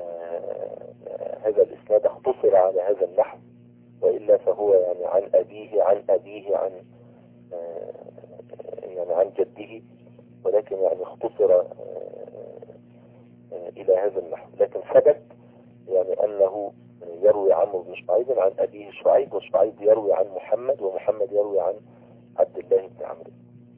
هذا الإسناد اختصر على هذا النحو، وإلا فهو يعني عن أبيه عن أبيه عن يعني عن جده، ولكن يعني اختصر إلى هذا النحو. لكن ثبت يعني أنه يروي عمرو بن شعيب عن أبيه شعيب، وشعيب يروي عن محمد، ومحمد يروي عن عبد الله بن عمرو.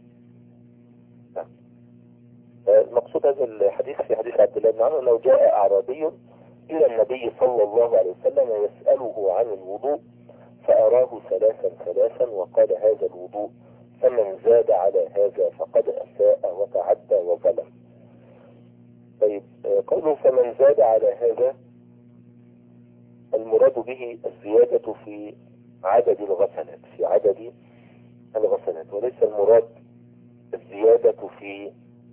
المقصود هذا الحديث في حديث عبد الله بن عمرو أنه جاء أعرابي إلى النبي صلى الله عليه وسلم يسأله عن الوضوء، فأراه ثلاثا ثلاثا وقال هذا الوضوء، فمن زاد على هذا فقد أساء وتعدى وظلم. طيب قوله فمن زاد على هذا، المراد به الزيادة في عدد الغسلات، في عدد الغسلات، وليس المراد الزيادة في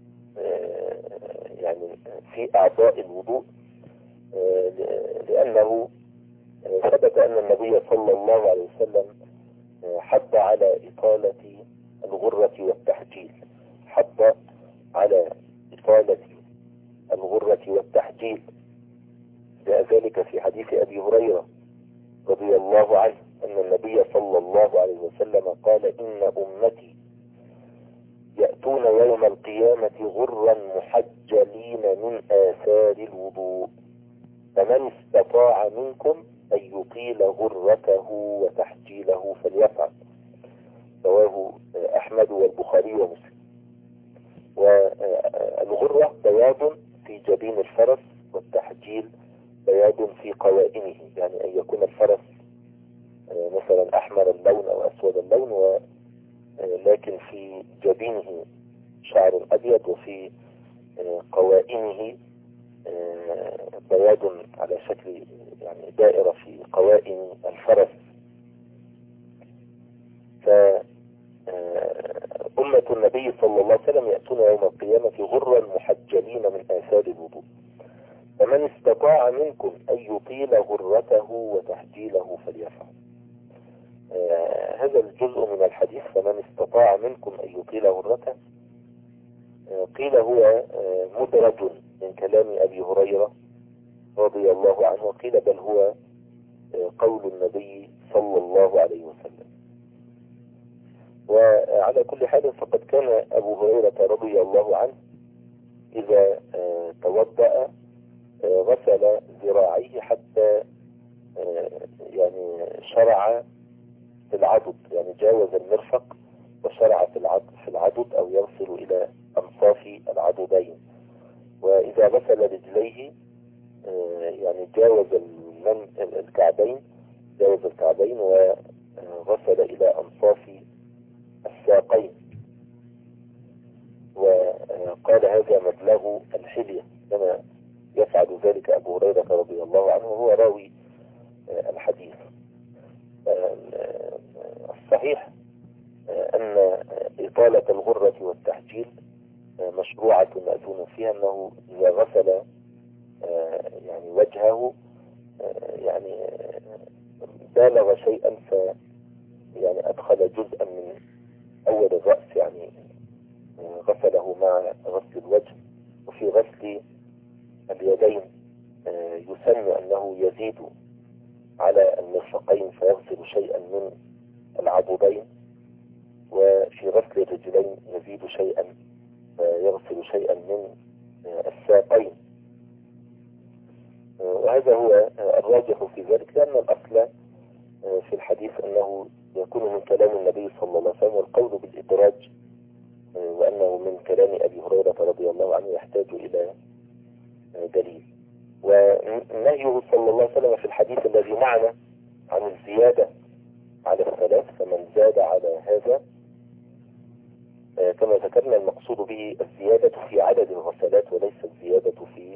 يعني في أعضاء الوضوء، لأنه ثبت أن النبي صلى الله عليه وسلم حض على إطالة الغرة والتحجيل، حض على إطالة الغرة والتحجيل، جاء ذلك في حديث أبي هريرة رضي الله عنه أن النبي صلى الله عليه وسلم قال إن أمتي يأتون يوم القيامة غرا محجلين من آثار الوضوء، فمن استطاع منكم أن يطيل غرته وتحجيله فليفعل. رواه أحمد والبخاري ومسلم. والغرة بياض في جبين الفرس، والتحجيل بياض في قوائمه، يعني أن يكون الفرس مثلا أحمر اللون أو أسود اللون، ولكن في جبينه شعر أبيض، وفي قوائمه بياض على شكل يعني دائرة في قوائم الفرس. فأمة النبي صلى الله عليه وسلم يأتون يوم القيامة غرا محجلين من آثار الوضوء، فمن استطاع منكم أن يطيل غرته وتحجيله فليفعل. آه هذا الجزء من الحديث فمن استطاع منكم أن يطيل غرته آه قيل هو آه مدرج من كلام أبي هريرة رضي الله عنه، وقيل بل هو آه قول النبي صلى الله عليه وسلم. وعلى كل حال فقد كان أبو هريرة رضي الله عنه إذا آه توضأ آه غسل ذراعيه حتى آه يعني شرع في العضد، يعني جاوز المرفق وشرع في العضد في العضد أو يصل إلى أنصاف العضدين. وإذا غسل رجليه يعني جاوز الكعبين جاوز الكعبين وغسل إلى أنصاف الساقين. وقال هذا مبلغ الحلية كما يفعل ذلك أبو هريرة رضي الله عنه وهو راوي الحديث. الصحيح أن إطالة الغرة والتحجيل مشروعة مأذون فيها، أنه إذا غسل يعني وجهه يعني بالغ شيئا ف يعني أدخل جزءا من أول الرأس، يعني غسله مع غسل الوجه. وفي غسل اليدين يسن أنه يزيد على المرفقين فيغسل شيئا من العضدين، وفي غسل الرجلين يزيد شيئا فيغسل شيئا من الساقين. وهذا هو الراجح في ذلك، لأن الأصل في الحديث أنه يكون من كلام النبي صلى الله عليه وسلم، والقول بالإدراج وأنه من كلام أبي هريرة رضي الله عنه يحتاج إلى دليل. ونهيه صلى الله عليه وسلم في الحديث الذي معنا عن الزيادة على الثلاث، فمن زاد على هذا كما ذكرنا المقصود به الزيادة في عدد الغسلات وليس الزيادة في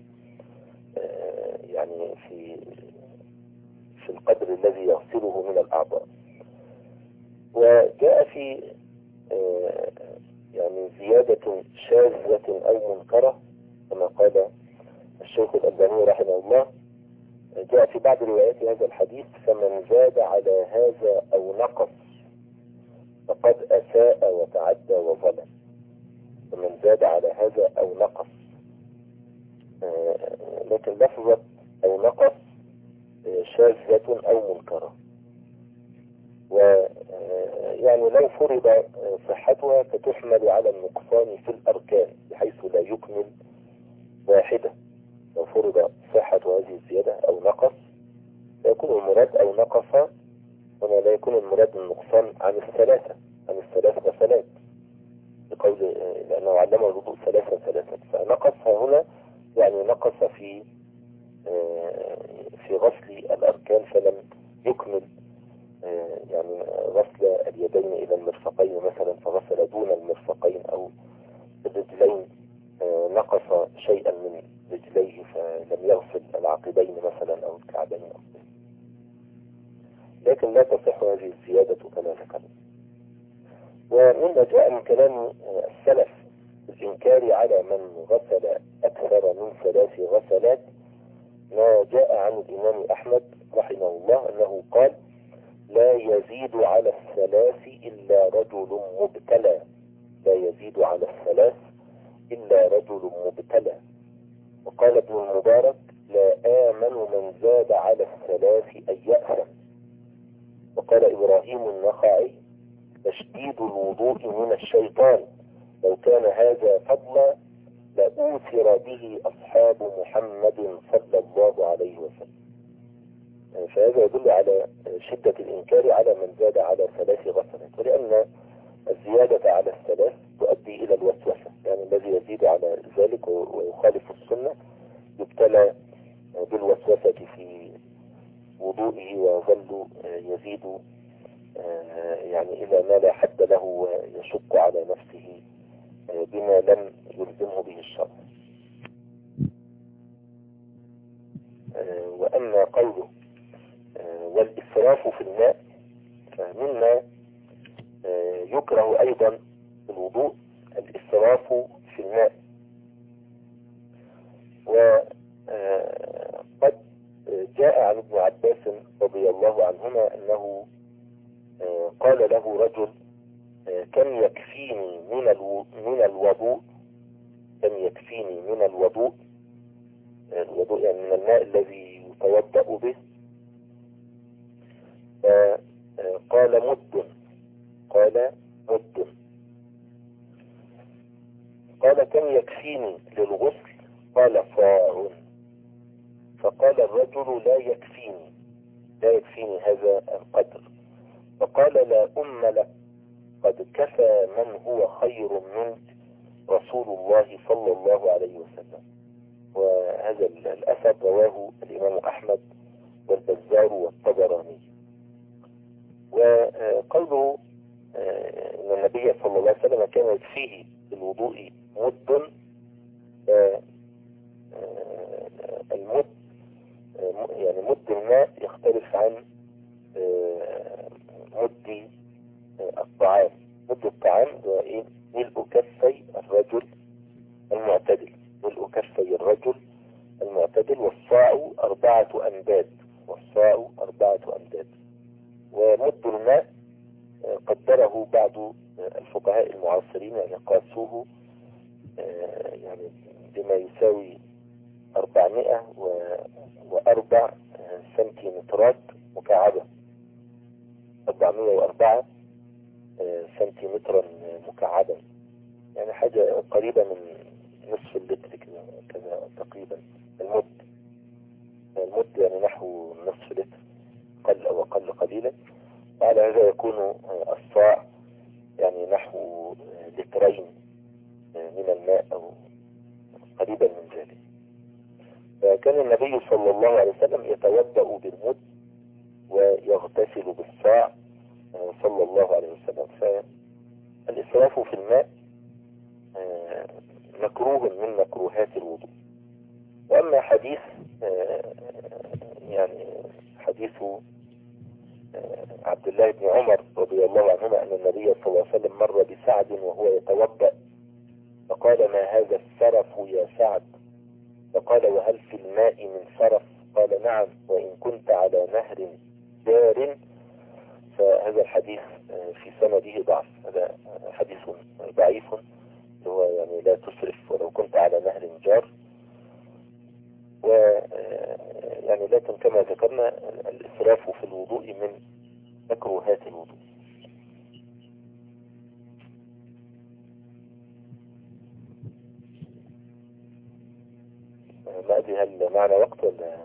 يعني في في القدر الذي يغسله من الأعضاء. وجاء في يعني زيادة شاذة أو منكرة كما قال الشيخ الألباني رحمه الله، جاء في بعض روايات هذا الحديث فمن زاد على هذا أو نقص فقد أساء وتعدى وظلم. فمن زاد على هذا أو نقص، لكن لفظة أو نقص شاذة أو منكرة. ويعني لو فرض صحتها فتحمل على النقصان في الأركان بحيث لا يكمل واحدة. لو فرض صحة هذه الزيادة أو نقص فيكون المراد أو نقص، هنا لا يكون المراد النقصان عن الثلاثة عن الثلاث غسلات، بقول لأنه علم الوضوء ثلاثة ثلاثة، فنقص هنا يعني نقص في في غسل الأركان فلم يكمل، يعني غسل اليدين إلى المرفقين مثلا فغسل دون المرفقين، أو الرجلين نقص شيئا من رجليه فلم يغسل العقبين مثلا أو الكعبين. لكن لا تصح هذه الزيادة كما ذكرنا. ومما جاء من كلام السلف الإنكار على من غسل أكثر من ثلاث غسلات ما جاء عن الإمام أحمد رحمه الله أنه قال لا يزيد على الثلاث إلا رجل مبتلى. لا يزيد على الثلاث إلا رجل مبتلى. وقال ابن المبارك لا آمن من زاد على الثلاث أن يأثم. وقال إبراهيم النخعي تشديد الوضوء من الشيطان، لو كان هذا فضلا لأوثر به أصحاب محمد صلى الله عليه وسلم. فهذا يدل على شدة الإنكار على من زاد على ثلاث غسلات، ولأن الزيادة على الثلاث تؤدي إلى الوسوسة، يعني الذي يزيد على ذلك ويخالف السنة يبتلى بالوسوسة في وضوئه ويظل يزيد يعني إذا ما لا حد له ويشق على نفسه بما لم يلزمه به الشرع. وأما قوله والإسراف في الماء فمما يكره أيضا في الوضوء الإسراف في الماء. وقد جاء عن ابن عباس رضي الله عنهما أنه قال له رجل كم يكفيني من من الوضوء كم يكفيني من الوضوء الوضوء يعني من الماء الذي يتوضأ به. قال مد قال مد قال كم يكفيني للغسل؟ قال صاع. فقال الرجل لا يكفيني لا يكفيني هذا القدر. فقال لا أم لك، قد كفى من هو خير منك رسول الله صلى الله عليه وسلم. وهذا الأثر رواه الإمام أحمد والبزار والطبراني. وقوله أن النبي صلى الله عليه وسلم كان يكفيه بالوضوء مد، المد يعني مد الماء يختلف عن مد الطعام. مد الطعام هو ايه؟ ملء كفي الرجل المعتدل ملء كفي الرجل المعتدل. والصاع أربعة أمداد والصاع أربعة أمداد. ومد الماء قدره بعض الفقهاء المعاصرين، يعني قاسوه يعني بما يساوي أربعمائة وأربع سنتيمترات مكعبة أربعمائة وأربعة سنتيمترا مكعبا، يعني حاجة قريبة من نصف اللتر كذا تقريبا. المد المد يعني نحو نصف لتر قل أو أقل قليلا. وعلى هذا يكون الصاع يعني نحو لترين من الماء أو قريبا من ذلك. فكان النبي صلى الله عليه وسلم يتوضأ بالمد ويغتسل بالصاع صلى الله عليه وسلم. فالإسراف في الماء مكروه من مكروهات الوضوء. وأما حديث يعني حديث عبد الله بن عمر رضي الله عنهما أن النبي صلى الله عليه وسلم مر بسعد وهو يتوضأ فقال ما هذا السرف يا سعد؟ فقال وهل في الماء من سرف؟ قال نعم وإن كنت على نهر جار. فهذا الحديث في سنده ضعف، هذا حديث ضعيف، هو يعني لا تسرف ولو كنت على نهر جار. ويعني لكن كما ذكرنا الإسراف في الوضوء من مكروهات الوضوء. ما أدري هل معنا وقت ولا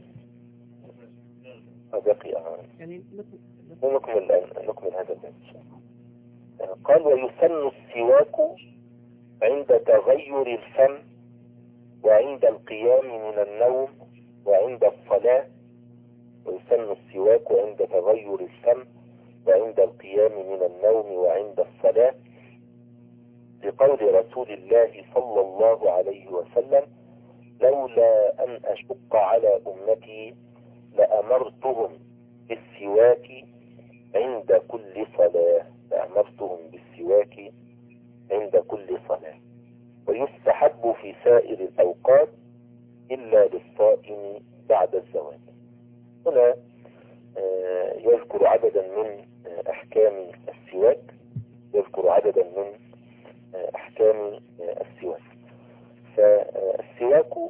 بقي؟ يعني نكمل الآن نكمل هذا الباب. قال ويسن السواك عند تغير الفم وعند القيام من النوم وعند الصلاة. ويسن السواك عند تغير الفم وعند القيام من النوم وعند الصلاة، لقول رسول الله صلى الله عليه وسلم لولا أن أشق على أمتي لأمرتهم بالسواك عند كل صلاة لأمرتهم بالسواك عند كل صلاة. ويستحب في سائر الأوقات إلا للصائم بعد الزواج. هنا يذكر عددا من أحكام السواك يذكر عددا من أحكام السواك. فالسواك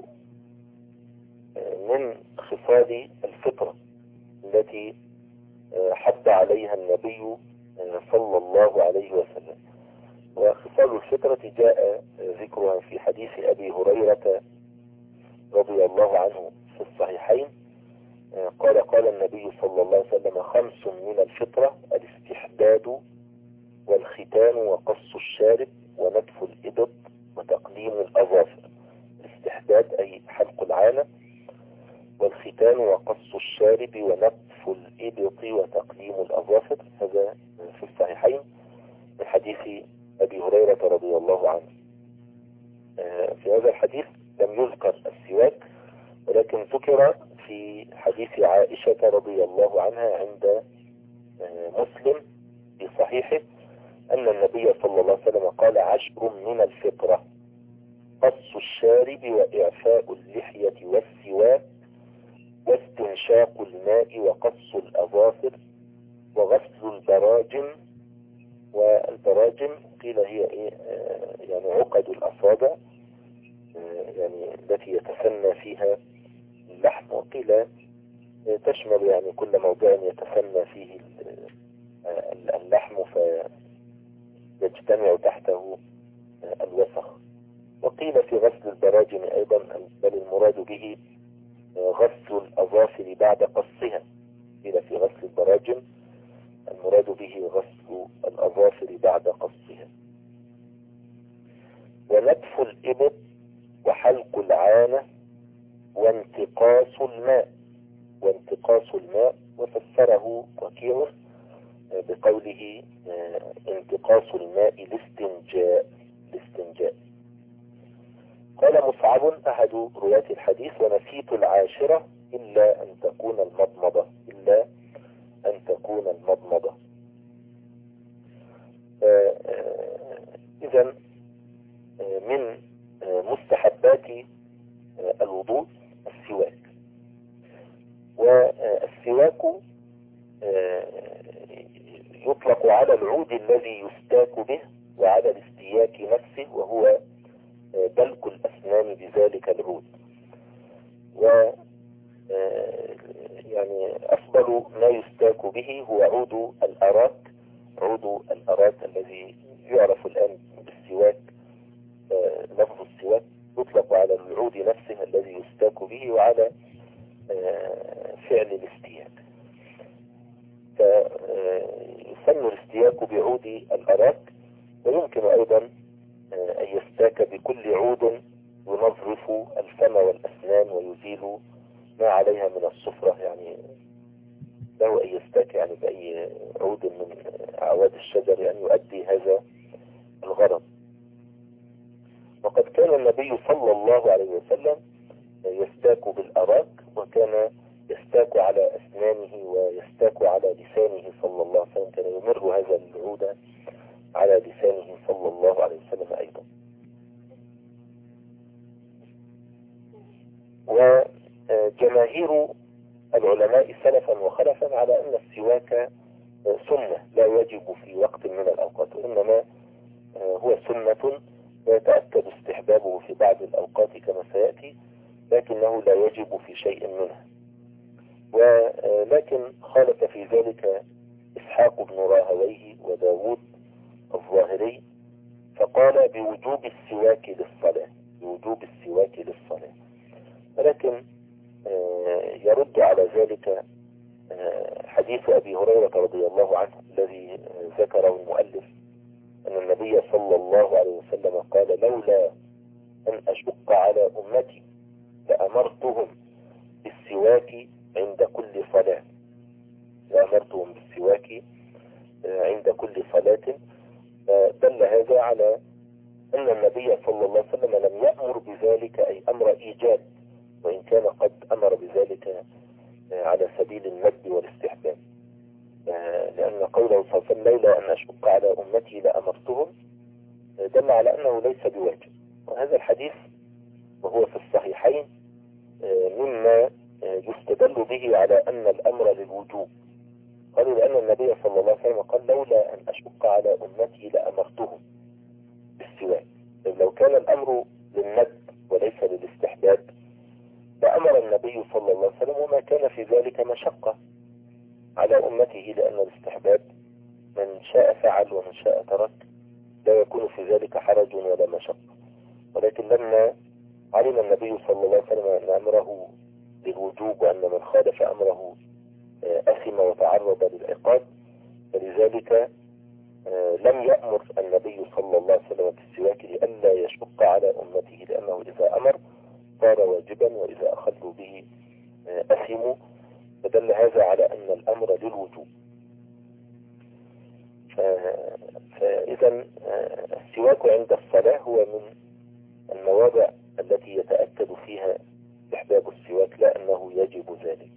من خصال الفطرة التي حث عليها النبي صلى الله عليه وسلم. وخصال الفطرة جاء ذكرها في حديث أبي هريرة رضي الله عنه في الصحيحين قال قال النبي صلى الله عليه وسلم خمس من الفطرة: الاستحداد والختان وقص الشارب ونتف الإبط وتقليم الأظافر. الاستحداد أي حلق العانة، والختان وقص الشارب ونتف الإبط وتقليم الأظافر. هذا في الصحيحين من حديث أبي هريرة رضي الله عنه. في هذا الحديث لم يذكر السواك، ولكن ذكر في حديث عائشة رضي الله عنها عند مسلم في صحيحه أن النبي صلى الله عليه وسلم قال عشر من الفطرة: قص الشارب وإعفاء اللحية والسواك واستنشاق الماء وقص الأظافر وغسل البراجم. والبراجم قيل هي إيه يعني عقد الأصابع يعني التي يتسنى فيها اللحم، وقيل تشمل يعني كل موضع يتسنى فيه اللحم فيجتمع تحته الوسخ. وقيل في غسل البراجم أيضا بل المراد به غسل الأظافر بعد قصها. قيل في غسل البراجم المراد به غسل الأظافر بعد قصها. ونتف الإبط وحلق العانة وانتقاص الماء. وانتقاص الماء وفسره وكيع بقوله انتقاص الماء الاستنجاء. الاستنجاء. قال مصعب أحد رواة الحديث: ونسيت العاشرة إلا أن تكون المضمضة إلا أن تكون المضمضة. إذن من مستحبات الوضوء السواك. والسواك يطلق على العود الذي يستاك به وعلى الاستياك نفسه، وهو دلك الأسنان بذلك العود. و يعني أفضل ما يستاك به هو عود الأراك. عود الأراك الذي يعرف الآن بالسواك، لفظ السواك يطلق على العود نفسه الذي يستاك به وعلى فعل الاستياك. فيسمى الاستياك بعود الأراك. ويمكن أيضا أن يستاك بكل عود ينظف الفم والأسنان ويزيل ما عليها من الصفرة، يعني له أن يستاك يعني بأي عود من أعواد الشجر يعني يؤدي هذا الغرض. وقد كان النبي صلى الله عليه وسلم يستاك بالأراك، وكان يستاك على أسنانه ويستاك على لسانه صلى الله عليه وسلم. كان يمر هذا العود على لسانه صلى الله عليه وسلم أيضا. وجماهير العلماء سلفا وخلفا على أن السواك سنة لا يجب في وقت من الأوقات، وإنما هو سنة ويتأكد استحبابه في بعض الأوقات كما سيأتي، لكنه لا يجب في شيء منها. ولكن خالف في ذلك إسحاق بن راهويه وداود الظاهري، فقال بوجوب السواك للصلاة بوجوب السواك للصلاة. ولكن يرد على ذلك حديث أبي هريرة رضي الله عنه الذي ذكره المؤلف أن النبي صلى الله عليه وسلم قال: لولا أن أشق على أمتي لأمرتهم بالسواك عند كل صلاة لأمرتهم بالسواك عند كل صلاة. دل هذا على أن النبي صلى الله عليه وسلم لم يأمر بذلك أي أمر إيجاد، وإن كان قد أمر بذلك على سبيل الندب والاستحباب، لأن قوله صلى الله عليه وسلم لولا أن أشق على أمتي لأمرتهم دل على أنه ليس بواجب. وهذا الحديث وهو في الصحيحين مما يستدل به على أن الأمر للوجوب. قالوا لأن النبي صلى الله عليه وسلم قال لولا أن أشق على أمتي لأمرتهم بالسواك. لو كان الأمر للندب وليس للاستحباب لأمر النبي صلى الله عليه وسلم، وما كان في ذلك مشقة على أمته، لأن الاستحباب من شاء فعل ومن شاء ترك، لا يكون في ذلك حرج ولا مشقة. ولكن لما علم النبي صلى الله عليه وسلم أن أمره للوجوب وأن من خالف أمره أثم وتعرض للعقاب، فلذلك لم يأمر النبي صلى الله عليه وسلم بالسواك لئلا يشق على أمته، لأنه إذا أمر صار واجبا وإذا أخذوا به أثموا، فدل هذا على أن الأمر للوجوب. فإذا السواك عند الصلاة هو من المواضع التي يتأكد فيها استحباب السواك، لا أنه يجب ذلك.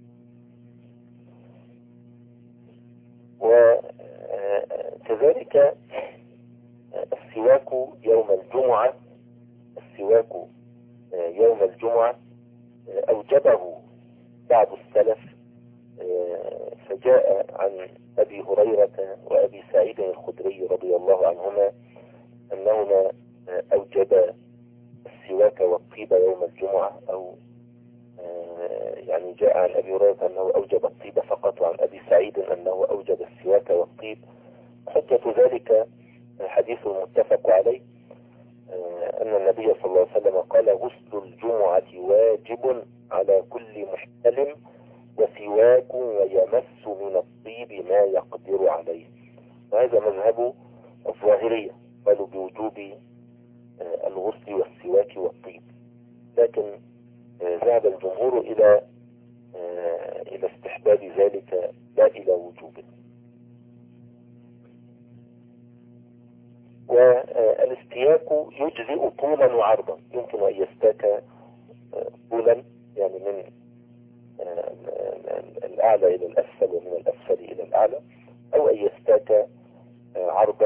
وكذلك السواك يوم الجمعة السواك يوم الجمعة أوجبه بعض السلف فجاء عن أبي هريرة وأبي سعيد الخدري رضي الله عنهما أنهما أوجبا السواك والطيب يوم الجمعة، أو يعني جاء عن أبي هريرة أنه أوجب الطيب فقط، وعن أبي سعيد أنه أوجب السواك والطيب. حجة ذلك حديث متفق عليه أن النبي صلى الله عليه وسلم قال: غسل الجمعة واجب على كل محتلم وسواك ويمس من الطيب ما يقدر عليه. وهذا مذهب الظاهرية، قالوا بوجوب الغسل والسواك والطيب، لكن ذهب الجمهور إلى إلى استحباب ذلك لا إلى وجوبه. والاستياك يجزئ طولا وعرضا، يمكن أن يستاك طولا يعني من الأعلى إلى الأسفل ومن الأسفل إلى الأعلى، أو أن يستاك عرضا.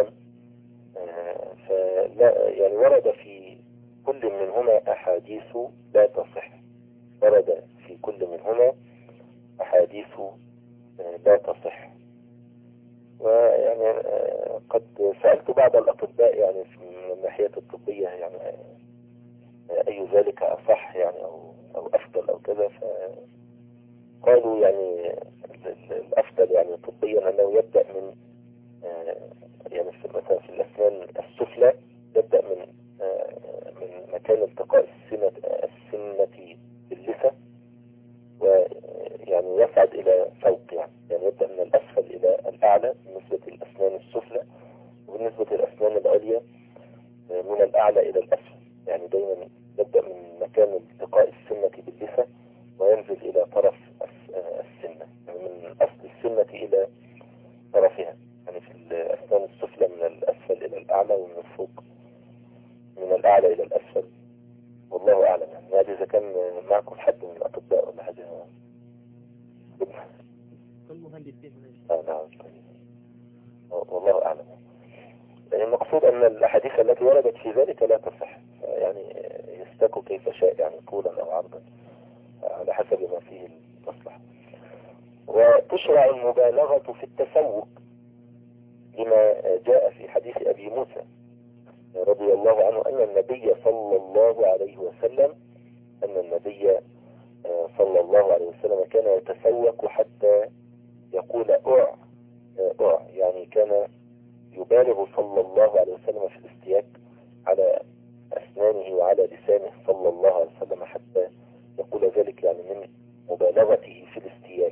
فلا يعني ورد في كل منهما أحاديث لا تصح، ورد في كل منهما أحاديث لا تصح. ويعني قد سألت بعض الأطباء يعني من الناحية الطبية يعني أي ذلك أصح يعني أو أو أفضل أو كذا، فقالوا يعني الأفضل يعني طبيا أنه يبدأ من يعني في مثلا في الأسنان السفلى، يبدأ من من مكان التقاء السنة السنة باللثة، ويعني يصعد إلى فوق، يعني يعني يبدأ من الأسفل إلى الأعلى بالنسبة للأسنان السفلى، وبالنسبة للأسنان العليا من الأعلى إلى الأسفل. يعني دايما يبدأ من مكان التقاء السنة باللثة وينزل إلى طرف السنة، يعني من أصل السنة إلى طرفها، يعني في الأسنان السفلى من الأسفل إلى الأعلى، ومن الفوق من الأعلى إلى الأسفل. والله أعلم. يعني هذا إذا كان معكم حد من الأطباء ولا حاجة. كل مهندسين. آه نعم. والله أعلم. يعني المقصود أن الأحاديث التي وردت في ذلك لا تصح، يعني يستاك كيف شاء، يعني طولا أو عرضا على حسب ما فيه المصلحة. وتشرع المبالغة في التسوق لما جاء في حديث أبي موسى رضي الله عنه أن النبي صلى الله عليه وسلم أن النبي صلى الله عليه وسلم كان يتسوق حتى يقول أع أع، يعني كان يبالغ صلى الله عليه وسلم في الاستياك على أسنانه وعلى لسانه صلى الله عليه وسلم حتى يقول ذلك، يعني من مبالغته في الاستياك.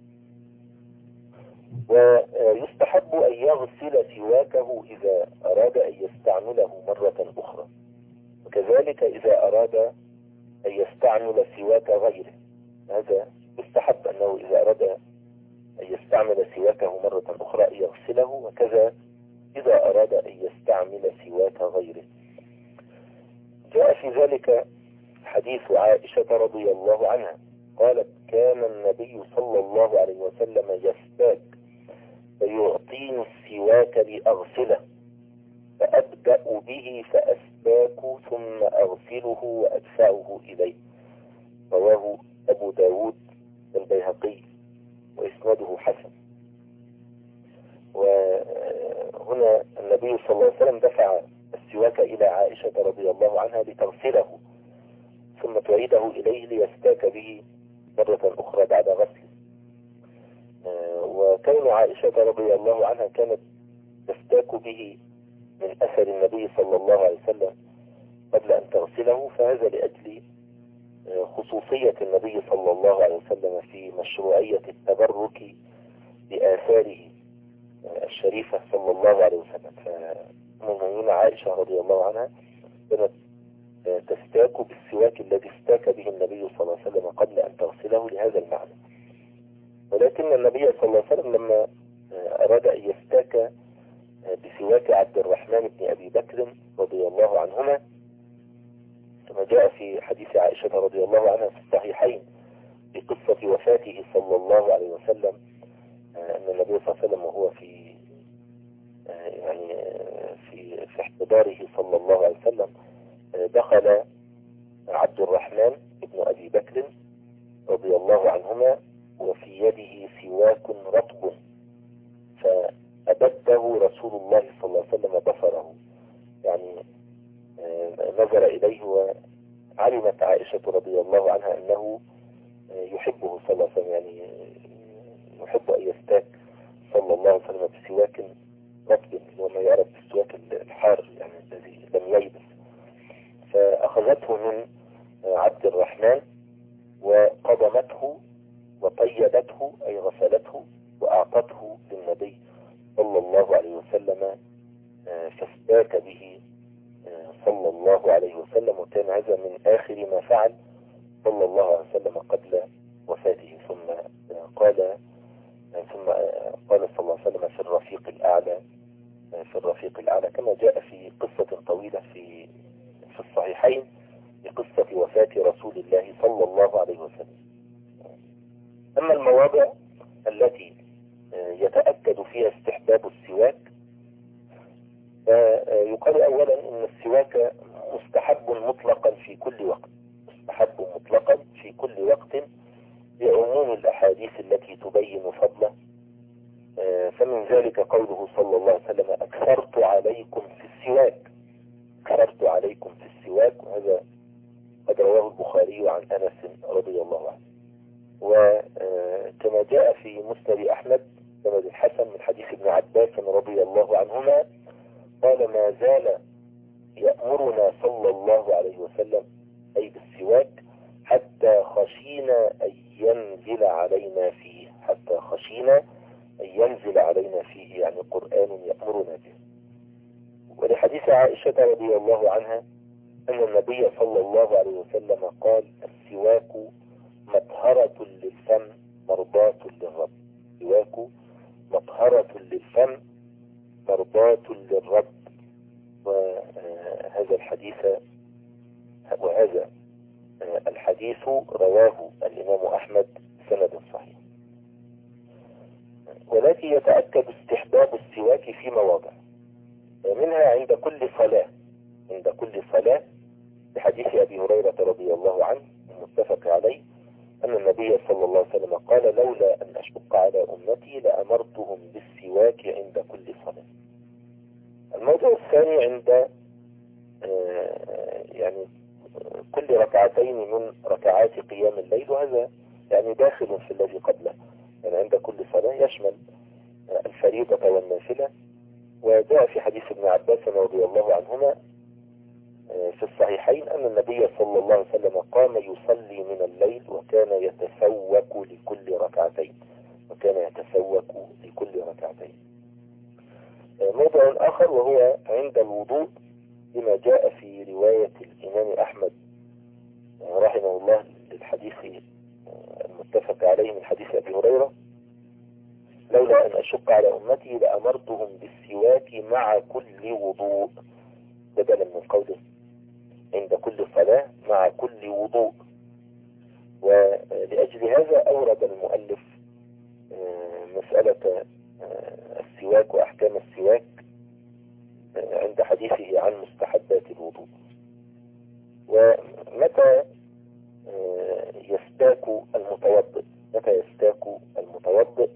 ويستحب أن يغسل سواكه إذا أراد أن يستعمله مرة أخرى، وكذلك إذا أراد أن يستعمل سواك غيره، هذا يستحب أنه إذا أراد أن يستعمل سواكه مرة أخرى يغسله، وكذا إذا أراد أن يستعمل سواك غيره. جاء في ذلك حديث عائشة رضي الله عنها قالت: كان النبي صلى الله عليه وسلم يستاك فيعطيني السواك لأغسله، فأبدأ به فأستاك ثم أغسله وأدفعه إليه. رواه أبو داود البيهقي وإسناده حسن. وهنا النبي صلى الله عليه وسلم دفع السواك إلى عائشة رضي الله عنها لتغسله ثم تعيده إليه ليستاك به مرة أخرى بعد غسله. وكون عائشة رضي الله عنها كانت تستاك به من أثر النبي صلى الله عليه وسلم قبل أن تغسله، فهذا لأجل خصوصية النبي صلى الله عليه وسلم في مشروعية التبرك بآثاره الشريفة صلى الله عليه وسلم. فمن عائشة رضي الله عنها كانت تستاك بالسواك الذي استاك به النبي صلى الله عليه وسلم قبل أن تغسله لهذا المعنى. ولكن النبي صلى الله عليه وسلم لما أراد أن يستاك بسواك عبد الرحمن بن أبي بكر رضي الله عنهما، كما جاء في حديث عائشة رضي الله عنها في الصحيحين بقصة وفاته صلى الله عليه وسلم، أن النبي صلى الله عليه وسلم وهو في يعني في في احتضاره صلى الله عليه وسلم دخل عبد الرحمن بن أبي بكر رضي الله عنهما وفي يده سواك رطب، فأبده رسول الله صلى الله عليه وسلم بصره، يعني نظر إليه، وعلمت عائشة رضي الله عنها أنه يحبه صلى الله عليه وسلم، يعني يحب أن يستاك صلى الله عليه وسلم بسواك رطب، وما يعرف بالسواك الحار يعني الذي لم ييبس. فأخذته من عبد الرحمن وقضمته وطيبته أي غسلته وأعطته للنبي صلى الله عليه وسلم، فاستاك به صلى الله عليه وسلم، وكان هذا من آخر ما فعل صلى الله عليه وسلم قبل وفاته. ثم قال ثم قال صلى الله عليه وسلم في الرفيق الأعلى في الرفيق الأعلى كما جاء في قصة طويلة في في الصحيحين بقصة وفاة رسول الله صلى الله عليه وسلم. أما المواضع التي يتأكد فيها استحباب السواك، فيقال أولا أن السواك مستحب مطلقا في كل وقت، مستحب مطلقا في كل وقت لعموم الأحاديث التي تبين فضله. فمن ذلك قوله صلى الله عليه وسلم أكثرت عليكم في السواك، أكثرت عليكم في السواك، وهذا قد رواه البخاري عن أنس رضي الله عنه. وكما جاء في مسند أحمد سند الحسن من حديث ابن عباس رضي الله عنهما قال ما زال يأمرنا صلى الله عليه وسلم أي بالسواك حتى خشينا أن ينزل علينا فيه، حتى خشينا أن ينزل علينا فيه، يعني قرآن يأمرنا به. ولحديث عائشة رضي الله عنها أن النبي صلى الله عليه وسلم قال السواك مطهرة للفم مرضاة للرب، السواك مطهرة للفم مرضاة للرب. وهذا الحديث وهذا الحديث رواه الإمام أحمد سند صحيح. ولكن يتأكد استحباب السواك في مواضع، منها عند كل صلاة، عند كل صلاة بحديث أبي هريرة رضي الله عنه المتفق عليه أن النبي صلى الله عليه وسلم قال لولا أن أشق على أمتي لأمرتهم بالسواك عند كل صلاة. الموضوع الثاني عند يعني كل ركعتين من ركعات قيام الليل، وهذا يعني داخل في الذي قبله، يعني عند كل صلاة يشمل الفريضة والنافلة. وجاء في حديث ابن عباس رضي الله عنهما في الصحيحين أن النبي صلى الله عليه وسلم قام يصلي من الليل وكان يتسوك لكل ركعتين، وكان يتسوك لكل ركعتين. موضوع آخر وهو عند الوضوء بما جاء في رواية الإمام أحمد رحمه الله للحديث المتفق عليه من حديث أبي هريرة لولا أن أشق على أمتي لأمرتهم بالسواك مع كل وضوء، بدلا من قوله عند كل صلاة مع كل وضوء. ولأجل هذا أورد المؤلف مسألة السواك وأحكام السواك عند حديثه عن مستحبات الوضوء. ومتى يستاك المتوضئ، متى يستاك المتوضئ؟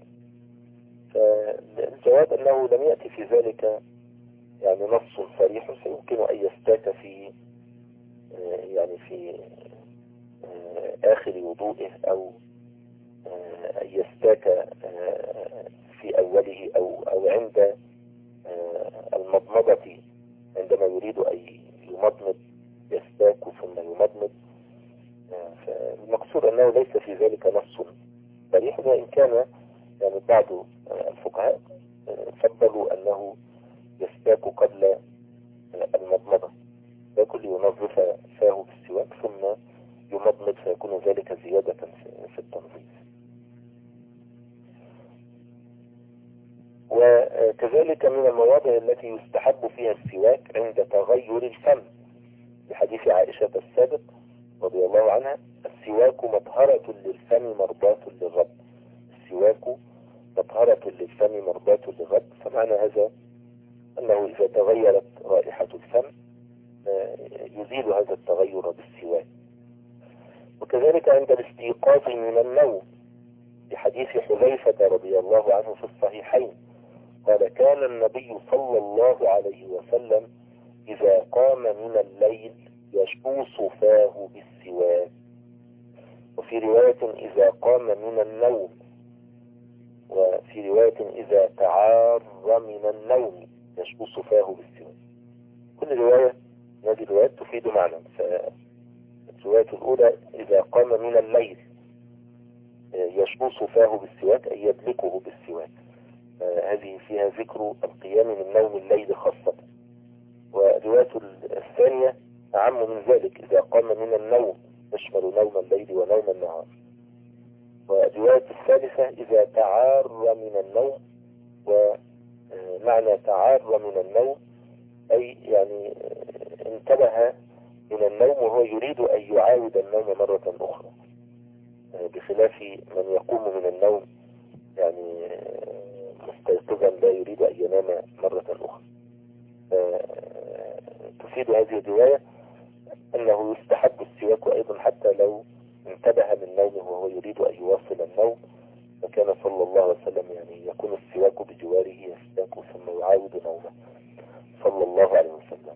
فالجواب أنه لم يأتي في ذلك يعني نص صريح، فيمكن أن يستاك في يعني في آخر وضوئه، أو أن يستاك في أوله، أو أو عند المضمضة عندما يريد أن يمضمض يستاك ثم يمضمض. فالمقصود أنه ليس في ذلك نص صريح، وإن كان يعني بعض الفقهاء فضلوا أنه يستاك قبل المضمضة، يأكل ينظف فاه بالسواك ثم يمضمض، فيكون ذلك زيادة في التنظيف. وكذلك من المواضع التي يستحب فيها السواك عند تغير الفم بحديث عائشة السابق رضي الله عنها السواك مطهرة للفم مرضاة للرب، السواك مطهرة للفم مرضاة للرب. فمعنى هذا أنه إذا تغيرت رائحة الفم يزيل هذا التغير بالسواك. وكذلك عند الاستيقاظ من النوم بحديث حذيفة رضي الله عنه في الصحيحين قال كان النبي صلى الله عليه وسلم إذا قام من الليل يشوص فاه بالسواك، وفي رواية إذا قام من النوم، وفي رواية إذا تعار من النوم يشوص فاه بالسواك. كل رواية من هذه الروايات تفيد معنى. فالرواية الأولى إذا قام من الليل يشوص فاه بالسواك أي يدلكه بالسواك، هذه فيها ذكر القيام من نوم الليل خاصة. والرواية الثانية أعم من ذلك إذا قام من النوم تشمل نوم الليل ونوم النهار. والرواية الثالثة إذا تعار من النوم، ومعنى تعار من النوم أي يعني انتبه من النوم وهو يريد أن يعاود النوم مرة أخرى، بخلاف من يقوم من النوم يعني مستيقظا لا يريد أن ينام مرة أخرى. تفيد هذه الرواية أنه يستحب السواك أيضا حتى لو انتبه من نومه وهو يريد أن يواصل النوم، فكان صلى الله عليه وسلم يعني يكون السواك بجواره يستاك ثم يعاود نومه صلى الله عليه وسلم.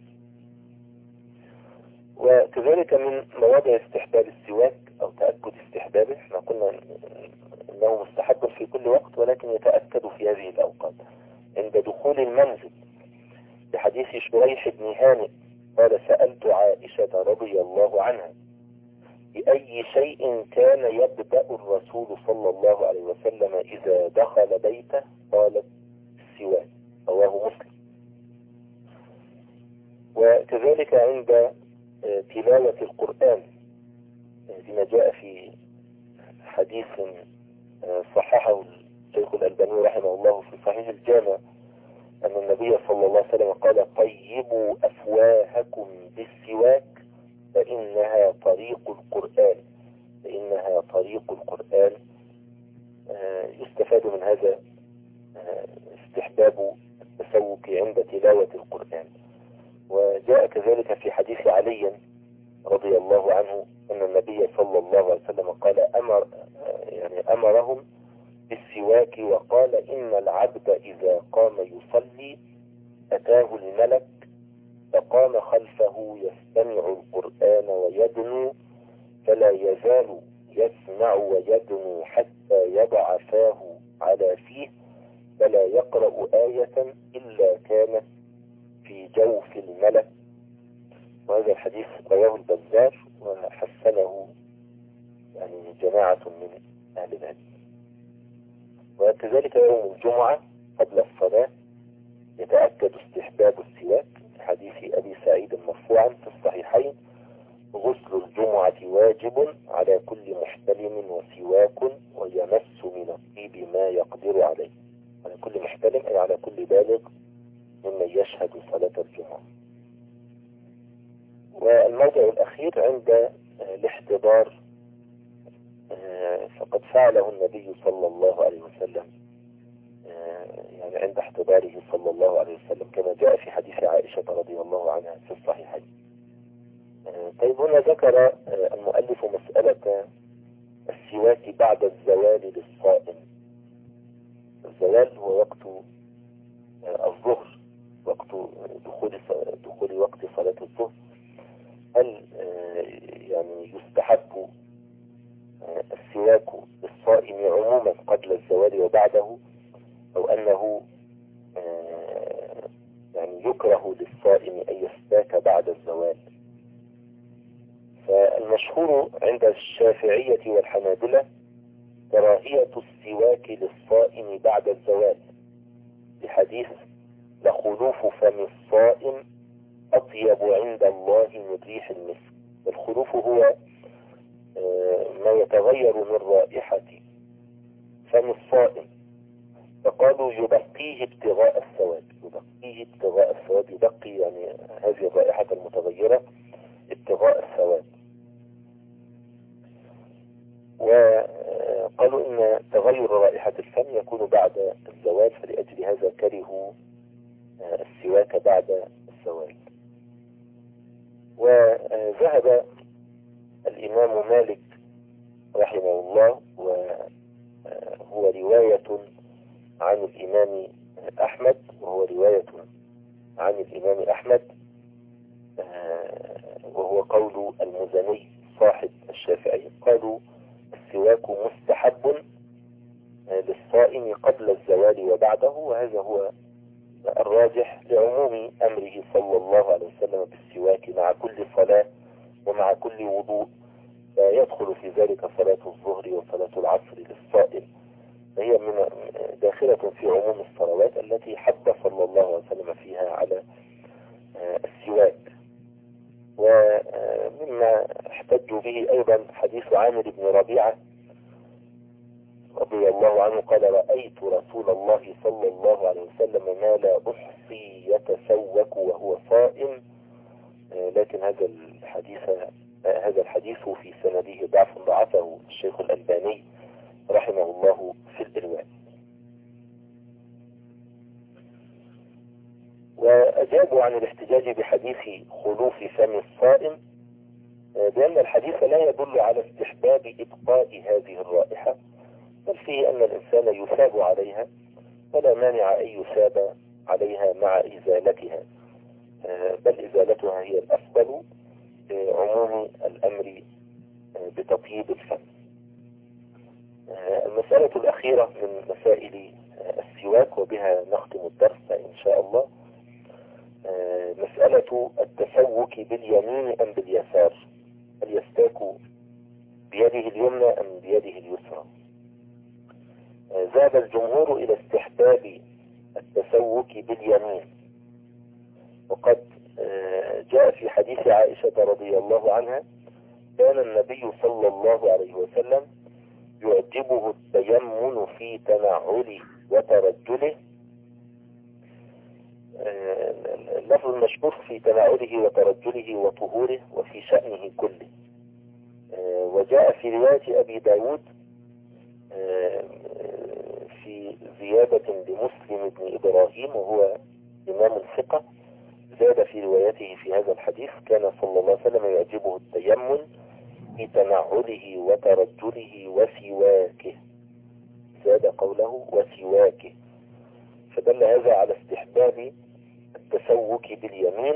وكذلك من مواضع استحباب السواك أو تأكد استحبابه، احنا قلنا أنه مستحب في كل وقت ولكن يتأكد في هذه الأوقات عند دخول المنزل، بحديث شريح بن هانئ قال سألت عائشة رضي الله عنها بأي شيء كان يبدأ الرسول صلى الله عليه وسلم إذا دخل بيته؟ قالت السواك، رواه مسلم. وكذلك عند تلاوة القرآن لما جاء في حديث صححه الشيخ الألباني رحمه الله في صحيح الجامع أن النبي صلى الله عليه وسلم قال طيبوا أفواهكم بالسواك فإنها طريق القرآن، فإنها طريق القرآن. يستفاد من هذا استحباب التسوك عند تلاوة القرآن. وجاء كذلك في حديث علي رضي الله عنه أن النبي صلى الله عليه وسلم قال أمر يعني أمرهم بالسواك وقال إن العبد إذا قام يصلي أتاه الملك فقام خلفه يستمع القرآن ويدنو فلا يزال يسمع ويدنو حتى يضع فاه على فيه فلا يقرأ آية إلا كانت في جوف الملك. وهذا الحديث رواه البزار وحسنه يعني جماعة من أهل العلم. وكذلك يوم الجمعة قبل الصلاة يتأكد استحباب السواك، حديث أبي سعيد مرفوعا في الصحيحين غسل الجمعة واجب على كل محتلم وسواك ويمس من الطيب ما يقدر عليه، على كل محتلم أي على كل بالغ ممن يشهد صلاة الجمعة. والموضع الأخير عند الاحتضار، فقد فعله النبي صلى الله عليه وسلم يعني عند احتضاره صلى الله عليه وسلم كما جاء في حديث عائشة رضي الله عنها في الصحيحين. طيب هنا ذكر المؤلف مسألة السواك بعد الزوال للصائم. الزوال هو وقت الظهر، وقت دخول دخول وقت صلاة الظهر. هل يعني يستحب السواك للصائم عموما قبل الزوال وبعده، أو أنه يعني يكره للصائم أن يستاك بعد الزوال؟ فالمشهور عند الشافعية والحنابلة كراهية السواك للصائم بعد الزوال، بحديث لخلوف فم الصائم أطيب عند الله من ريح المسك. والخلوف هو ما يتغير من رائحة فم الصائم، فقالوا يبقيه ابتغاء الثواب، يبقيه ابتغاء الثواب، يبقي يعني هذه الرائحة المتغيرة ابتغاء الثواب. وقالوا إن تغير رائحة الفم يكون بعد الزوال، فلأجل هذا كرهوا السواك بعد الزوال. وذهب الإمام مالك رحمه الله الإمام أحمد، وهو رواية عن الإمام أحمد، وهو قول المزني صاحب الشافعي، قالوا السواك مستحب للصائم قبل الزوال وبعده، وهذا هو الراجح لعموم أمره صلى الله عليه وسلم بالسواك مع كل صلاة ومع كل وضوء، يدخل في ذلك صلاة الظهر وصلاة العصر للصائم، فهي من داخلة في عموم الصلوات التي حث صلى الله عليه وسلم فيها على السواك. ومما احتجوا به أيضا حديث عامر بن ربيعة رضي الله عنه قال رأيت رسول الله صلى الله عليه وسلم ما لا أحصي يتسوك وهو صائم، لكن هذا الحديث هذا الحديث في سنده ضعف ضعفه الشيخ الألباني رحمه الله في الإرواء. وأجابوا عن الاحتجاج بحديث خلوف فم الصائم بأن الحديث لا يدل على استحباب إبقاء هذه الرائحة، بل فيه أن الإنسان يثاب عليها، ولا مانع أن يثاب عليها مع إزالتها، بل إزالتها هي الأفضل عموم الأمر بتطيب الفم. المسألة الأخيرة من مسائل السواك وبها نختم الدرس إن شاء الله، مسألة التسوك باليمين أم باليسار، هل يستاك بيده اليمنى أم بيده اليسرى؟ ذهب الجمهور إلى استحباب التسوك باليمين، وقد جاء في حديث عائشة رضي الله عنها كان النبي صلى الله عليه وسلم يعجبه التيمن في تنعله وترجله، اللفظ المشهور في تنعله وترجله وطهوره وفي شأنه كله. وجاء في رواية أبي داود في زيادة لمسلم بن إبراهيم وهو إمام الثقة، زاد في روايته في هذا الحديث كان صلى الله عليه وسلم يعجبه التيمن في تنعله وترجله وسواكه، زاد قوله وسواكه، فدل هذا على استحباب التسوك باليمين،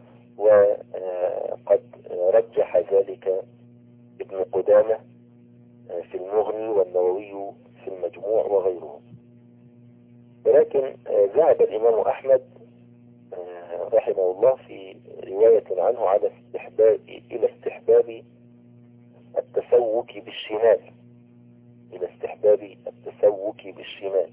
وقد رجح ذلك ابن قدامة في المغني والنووي في المجموع وغيره. ولكن ذهب الإمام أحمد رحمه الله في رواية عنه على استحباب إلى استحباب التسوك بالشمال إلى استحباب التسوك بالشمال.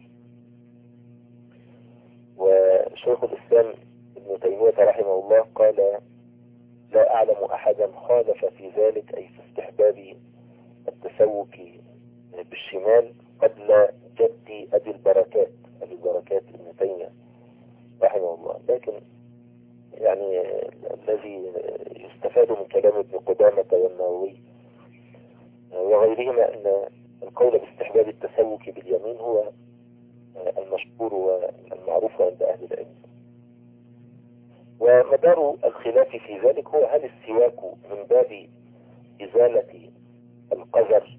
وشيخ الإسلام ابن تيمية رحمه الله قال لا أعلم أحدا خالف في ذلك، أي في استحباب التسوك بالشمال قبل جدي أبي البركات أبي البركات ابن تيمية رحمه الله. لكن يعني الذي يستفاد من كلام ابن قدامة والنووي وغيرهما أن القول باستحباب التسوك باليمين هو المشهور والمعروف عند أهل العلم. ومدار الخلاف في ذلك هو هل السواك من باب إزالة القذر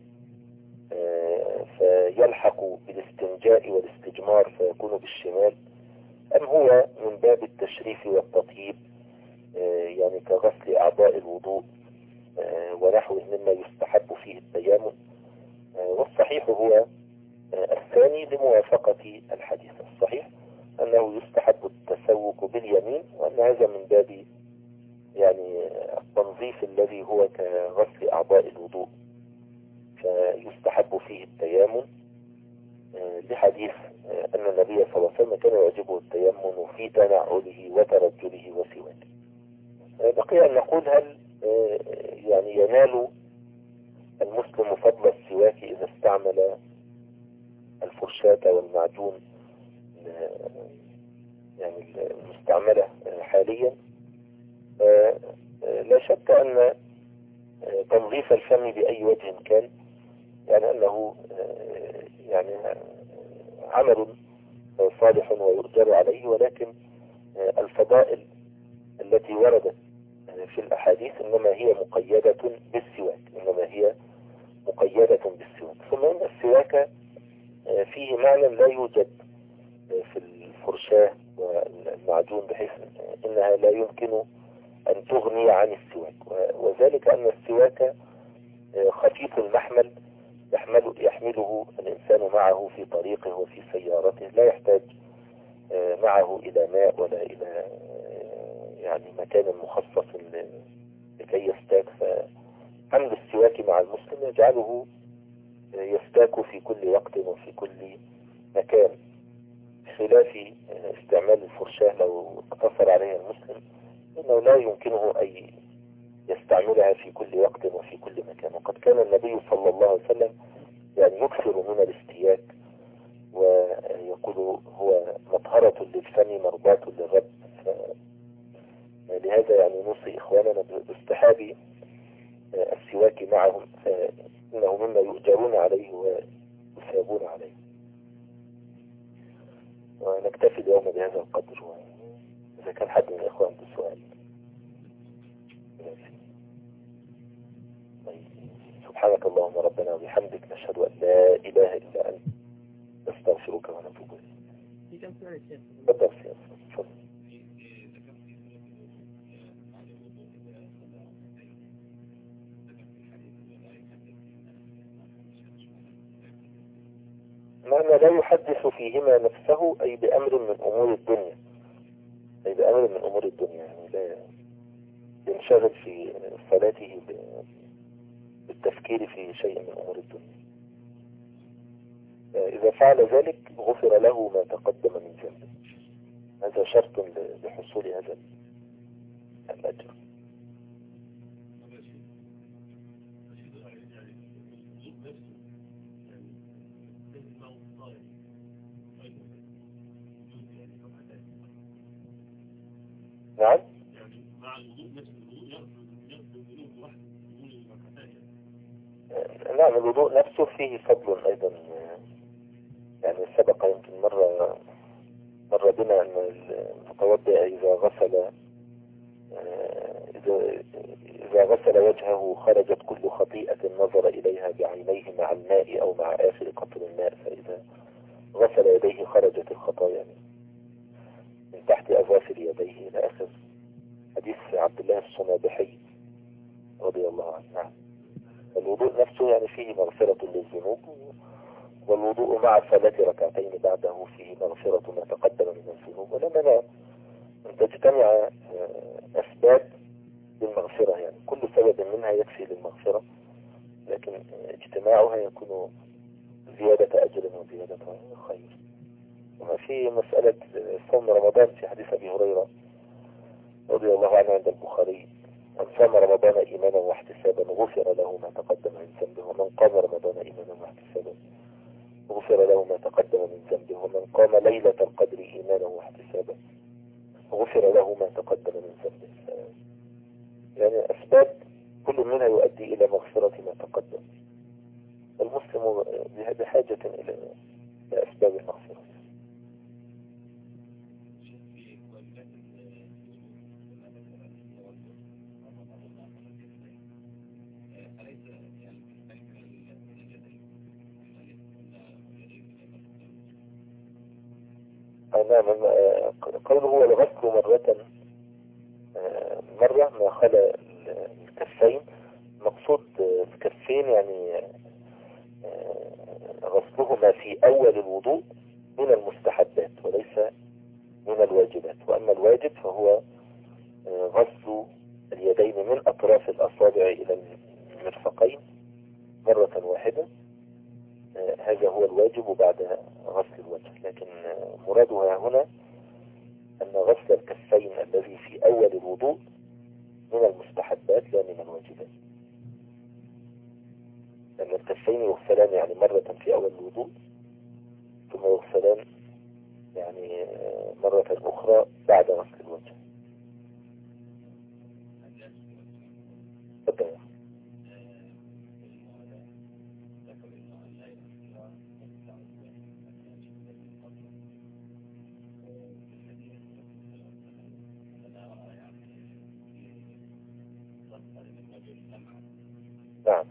فيلحق بالاستنجاء والاستجمار فيكون بالشمال، أم هو من باب التشريف والتطيب يعني كغسل أعضاء الوضوء ونحوه مما يستحب فيه التيامن. والصحيح هو الثاني لموافقة الحديث الصحيح أنه يستحب التسوك باليمين، وأن هذا من باب يعني التنظيف الذي هو كغسل أعضاء الوضوء، فيستحب فيه التيامن لحديث أن النبي صلى الله عليه وسلم كان يعجبه التيمن في تنعله وترجله وسواكه. بقي أن نقول هل يعني ينال المسلم فضل السواك إذا استعمل الفرشاة والمعجون يعني المستعملة حاليا؟ لا شك أن تنظيف الفم بأي وجه كان يعني أنه يعني عمل صالح ويؤجر عليه، ولكن الفضائل التي وردت في الأحاديث إنما هي مقيدة بالسواك إنما هي مقيدة بالسواك ثم إن السواك فيه معنى لا يوجد في الفرشاة والمعجون، بحيث انها لا يمكن ان تغني عن السواك، وذلك ان السواك خفيف المحمل، يحمل يحمله الانسان معه في طريقه وفي سيارته، لا يحتاج معه الى ماء ولا الى يعني مكان مخصص لكي يستاك. فحمل السواك مع المسلم يجعله يستاك في كل وقت وفي كل مكان، خلاف استعمال الفرشاة لو اقتصر عليها المسلم، انه لا يمكنه ان يستعملها في كل وقت وفي كل مكان. وقد كان النبي صلى الله عليه وسلم يعني يكثر من الاستياك، ويقول هو مطهرة للفم مرضاة للرب. لهذا يعني نوصي إخواننا باصطحاب السواك معهم، فإنه مما يؤجرون عليه ويثابون عليه. ونكتفي اليوم بهذا القدر، وإذا كان حد من الإخوان بسؤال. سبحانك اللهم ربنا وبحمدك، نشهد أن لا إله إلا أنت، نستغفرك ونتوب إليك. في كم سؤال يا شيخ؟ تفضل سيدي، تفضل. معنى لا يحدث فيهما نفسه أي بأمر من أمور الدنيا، أي بأمر من أمور الدنيا، يعني لا ينشغل في صلاته بالتفكير في شيء من أمور الدنيا. إذا فعل ذلك غفر له ما تقدم من ذنبه، هذا شرط لحصول هذا الأجر. نعم. نعم، الوضوء نفسه فيه فضل أيضا، يعني سبق يمكن مرة مر بنا أن المتوضئ إذا غسل إذا إذا غسل وجهه خرجت كل خطيئة نظر إليها بعينيه مع الماء أو مع آخر قطر الماء، فإذا غسل يديه خرجت الخطايا من تحت أظافر يديه إلى آخر حديث عبد الله الصنابحي رضي الله عنه. الوضوء نفسه يعني فيه مغفرة للذنوب، والوضوء مع صلاة ركعتين بعده فيه مغفرة ما تقدم من الذنوب، ولا مانع أن تجتمع أسباب للمغفرة، يعني كل سبب منها يكفي للمغفرة، لكن اجتماعها يكون زيادة أجر وزيادة خير. وما في مسألة صوم رمضان في حديث أبي هريرة رضي الله عنه عند البخاري: من صام رمضان إيمانا واحتسابا غفر له ما تقدم من ذنبه، ومن قام رمضان إيمانا واحتسابا غفر له ما تقدم من ذنبه، ومن قام ليلة القدر إيمانا واحتسابا غفر له ما تقدم من ذنبه. يعني أسباب كل منها يؤدي إلى مغفرة ما تقدم. المسلم بحاجة إلى أسباب المغفرة. نعم، قوله هو الغسل مرة مرة ما خلا الكفين، مقصود الكفين يعني غسلهما في أول الوضوء من المستحبات وليس من الواجبات. وأما الواجب فهو غسل اليدين من أطراف الأصابع إلى المرفقين مرة واحدة، هذا هو الواجب بعد غسل الوجه. لكن مرادها هنا أن غسل الكفين الذي في أول الوضوء من المستحبات لا من الواجبات، لأن الكفين يغسلان يعني مرة في أول الوضوء، ثم يغسلان يعني مرة أخرى بعد غسل الوجه. بالضبط. نعم.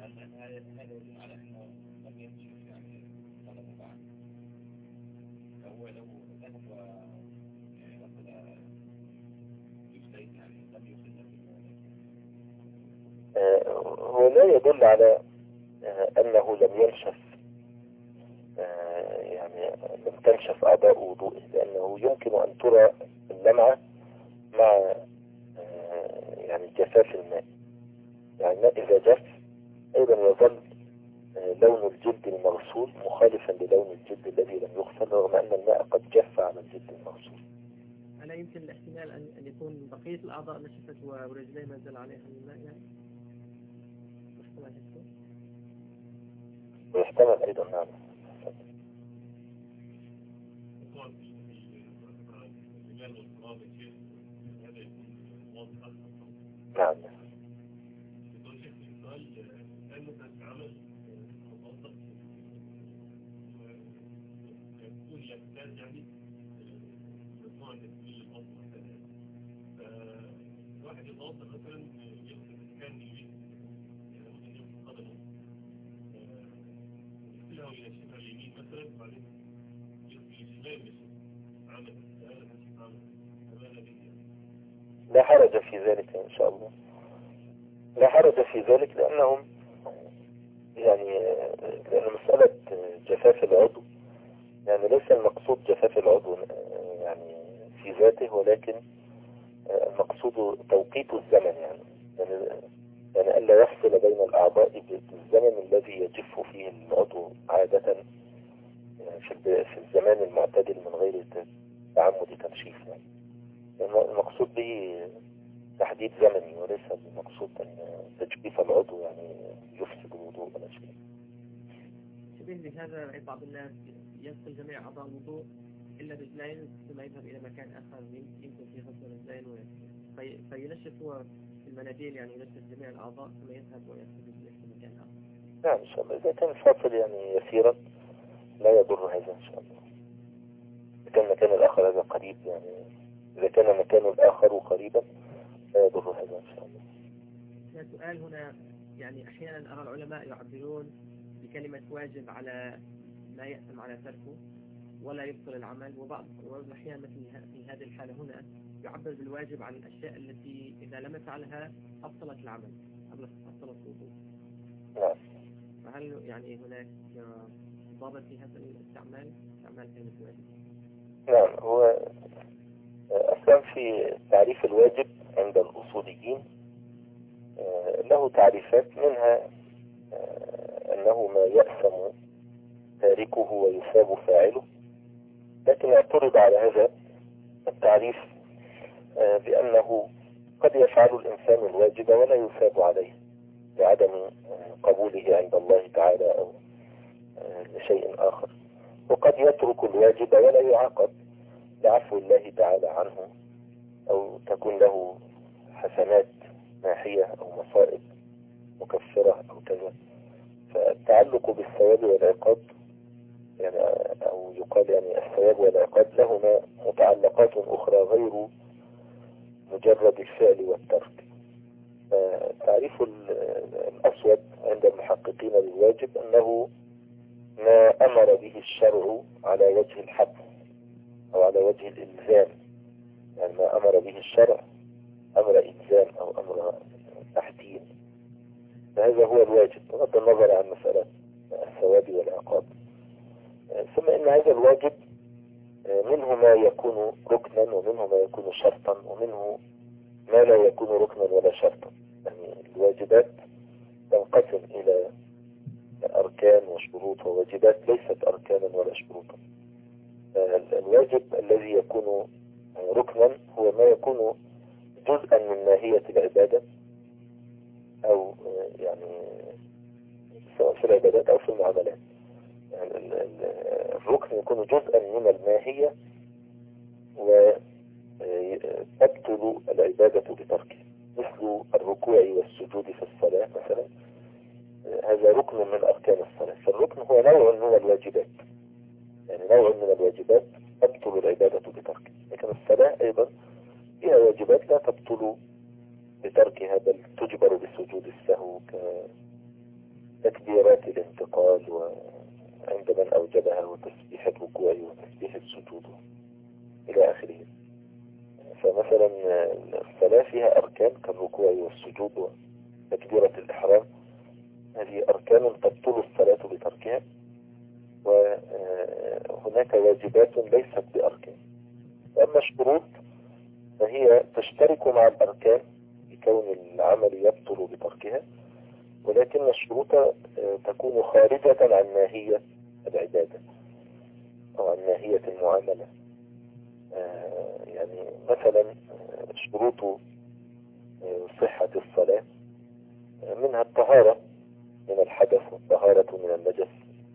هو لا يدل على أنه لم ينشف، يعني لم تنشف أعضاء وضوءه، لأنه يمكن أن ترى اللمعة مع يعني جفاف الماء. يعني الماء إذا جف أيضا يظل لون الجلد المغسول مخالفا للون الجلد الذي لم يغسل، رغم أن الماء قد جف على الجلد المغسول. ألا يمكن الاحتمال أن يكون بقية الأعضاء نشفت ورجليه ما زال عليها الماء يعني؟ ويحتمل أيضا. نعم. نعم. واحد يتوضا مثلا يغسل مكان اليمين، يعني ممكن يغسل قدمه يغسلها وينشفها اليمين مثلا، وبعدين يغسل الشمال ينشفها عمل هذا نشف عمل هذا بدي. لا حرج في ذلك إن شاء الله، لا حرج في ذلك، لأنهم يعني لأن مسألة جفاف العضو يعني ليس المقصود جفاف العضو يعني في ذاته، ولكن المقصود توقيت الزمن. يعني يعني, يعني ألا يحصل بين الأعضاء بالزمن الذي يجف فيه العضو عادة في في الزمان المعتدل من غير تعمد تنشيف. يعني المقصود به تحديد زمني، وليس المقصود أن تجفيف العضو يعني يفسد الوضوء ولا شيء. شبيه بهذا رأي بعض الناس يغسل جميع أعضاء الوضوء إلا رجلين، ثم يذهب إلى مكان آخر يمكن فيه غسل رجلين في... فينشف هو في المناديل، يعني ينشف جميع الأعضاء ثم يذهب ويغسل رجليه في مكان آخر. نعم إن شاء الله، إذا كان فاصل يعني يسيرا لا يضر هذا إن شاء الله. إذا كان مكان الآخر هذا قريب، يعني إذا كان مكان الآخر قريبا لا يضر هذا إن شاء الله. سؤال هنا، يعني أحيانا أرى العلماء يعبرون بكلمة واجب على ما يأثم على تركه ولا يبطل العمل، وبعض الأحيان مثل في هذه الحالة هنا يعبر بالواجب عن الأشياء التي إذا لم يفعلها أبطلت العمل، أبطلت الوضوء. نعم. فهل يعني هناك ضابط في هذا الاستعمال، استعمال كلمة واجب؟ نعم، هو أصلا في تعريف الواجب عند الأصوليين له تعريفات، منها أنه ما يأثم تاركه ويثاب فاعله، لكن اعترض على هذا التعريف بأنه قد يفعل الإنسان الواجب ولا يثاب عليه لعدم قبوله عند الله تعالى أو لشيء آخر، وقد يترك الواجب ولا يعاقب لعفو الله تعالى عنه، أو تكون له حسنات ماحية أو مصائب مكفرة أو كذا. فالتعلق بالثواب والعقاب يعني أو يقال يعني الثواب والعقاب لهما متعلقات أخرى غير مجرد الفعل والترك. تعريف الأسود عند المحققين للواجب أنه ما أمر به الشرع على وجه الحد أو على وجه الإلزام، يعني ما أمر به الشرع أمر إلزام أو أمر تحديد، فهذا هو الواجب بغض النظر عن مسألة الثواب والعقاب. ثم إن هذا الواجب منه ما يكون ركنا ومنه ما يكون شرطا ومنه ما لا يكون ركنا ولا شرطا. يعني الواجبات تنقسم إلى أركان وشروط وواجبات ليست أركانا ولا شروطا. الواجب الذي يكون ركنا هو ما يكون جزءا من ماهية العبادة، أو يعني سواء في العبادات أو في المعاملات. يعني الركن يكون جزءا من الماهية وتبطل العبادة بتركه، مثل الركوع والسجود في الصلاة مثلا، هذا ركن من أركان الصلاة. فالركن هو نوع من الواجبات، يعني نوع من الواجبات تبطل العبادة بتركه. لكن الصلاة أيضا فيها واجبات لا تبطل بتركها، بل تجبر بسجود السهو كتكبيرات الانتقال وعند من أوجبها وتسبيح الركوع وتسبيح السجود. إلى آخره. فمثلا الصلاة فيها أركان كالركوع والسجود وتكبيرة الإحرام، هذه أركان تبطل الصلاة بتركها، وهناك واجبات ليست بأركان. أما الشروط فهي تشترك مع الأركان بكون العمل يبطل بتركها، ولكن الشروط تكون خارجة عن ماهية العبادة أو عن ماهية المعاملة. يعني مثلا شروط صحة الصلاة منها الطهارة من الحدث والطهارة من النجس.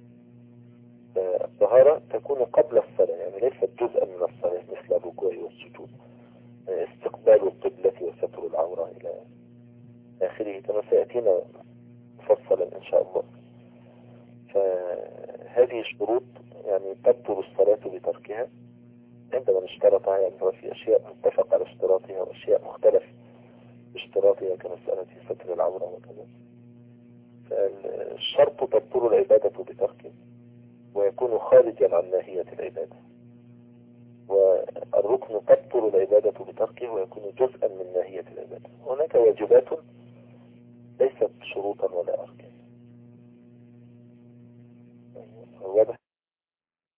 الطهارة تكون قبل الصلاة، يعني ليست جزءا من الصلاة مثل الركوع والسجود. استقبال القبلة وستر العورة إلى آخره كما سيأتينا مفصلا إن شاء الله. فهذه الشروط يعني تبطل الصلاة بتركها عندما نشترطها، يعني في أشياء متفق على اشتراطها وأشياء مختلف باشتراطها كمسألة ستر العورة وكذا. فالشرط تبطل العبادة بتركه ويكون خارجا عن ماهية العبادة، والركن تبطل العبادة بتركه ويكون جزءا من ماهية العبادة. هناك واجبات ليست شروطا ولا أركان. واضح؟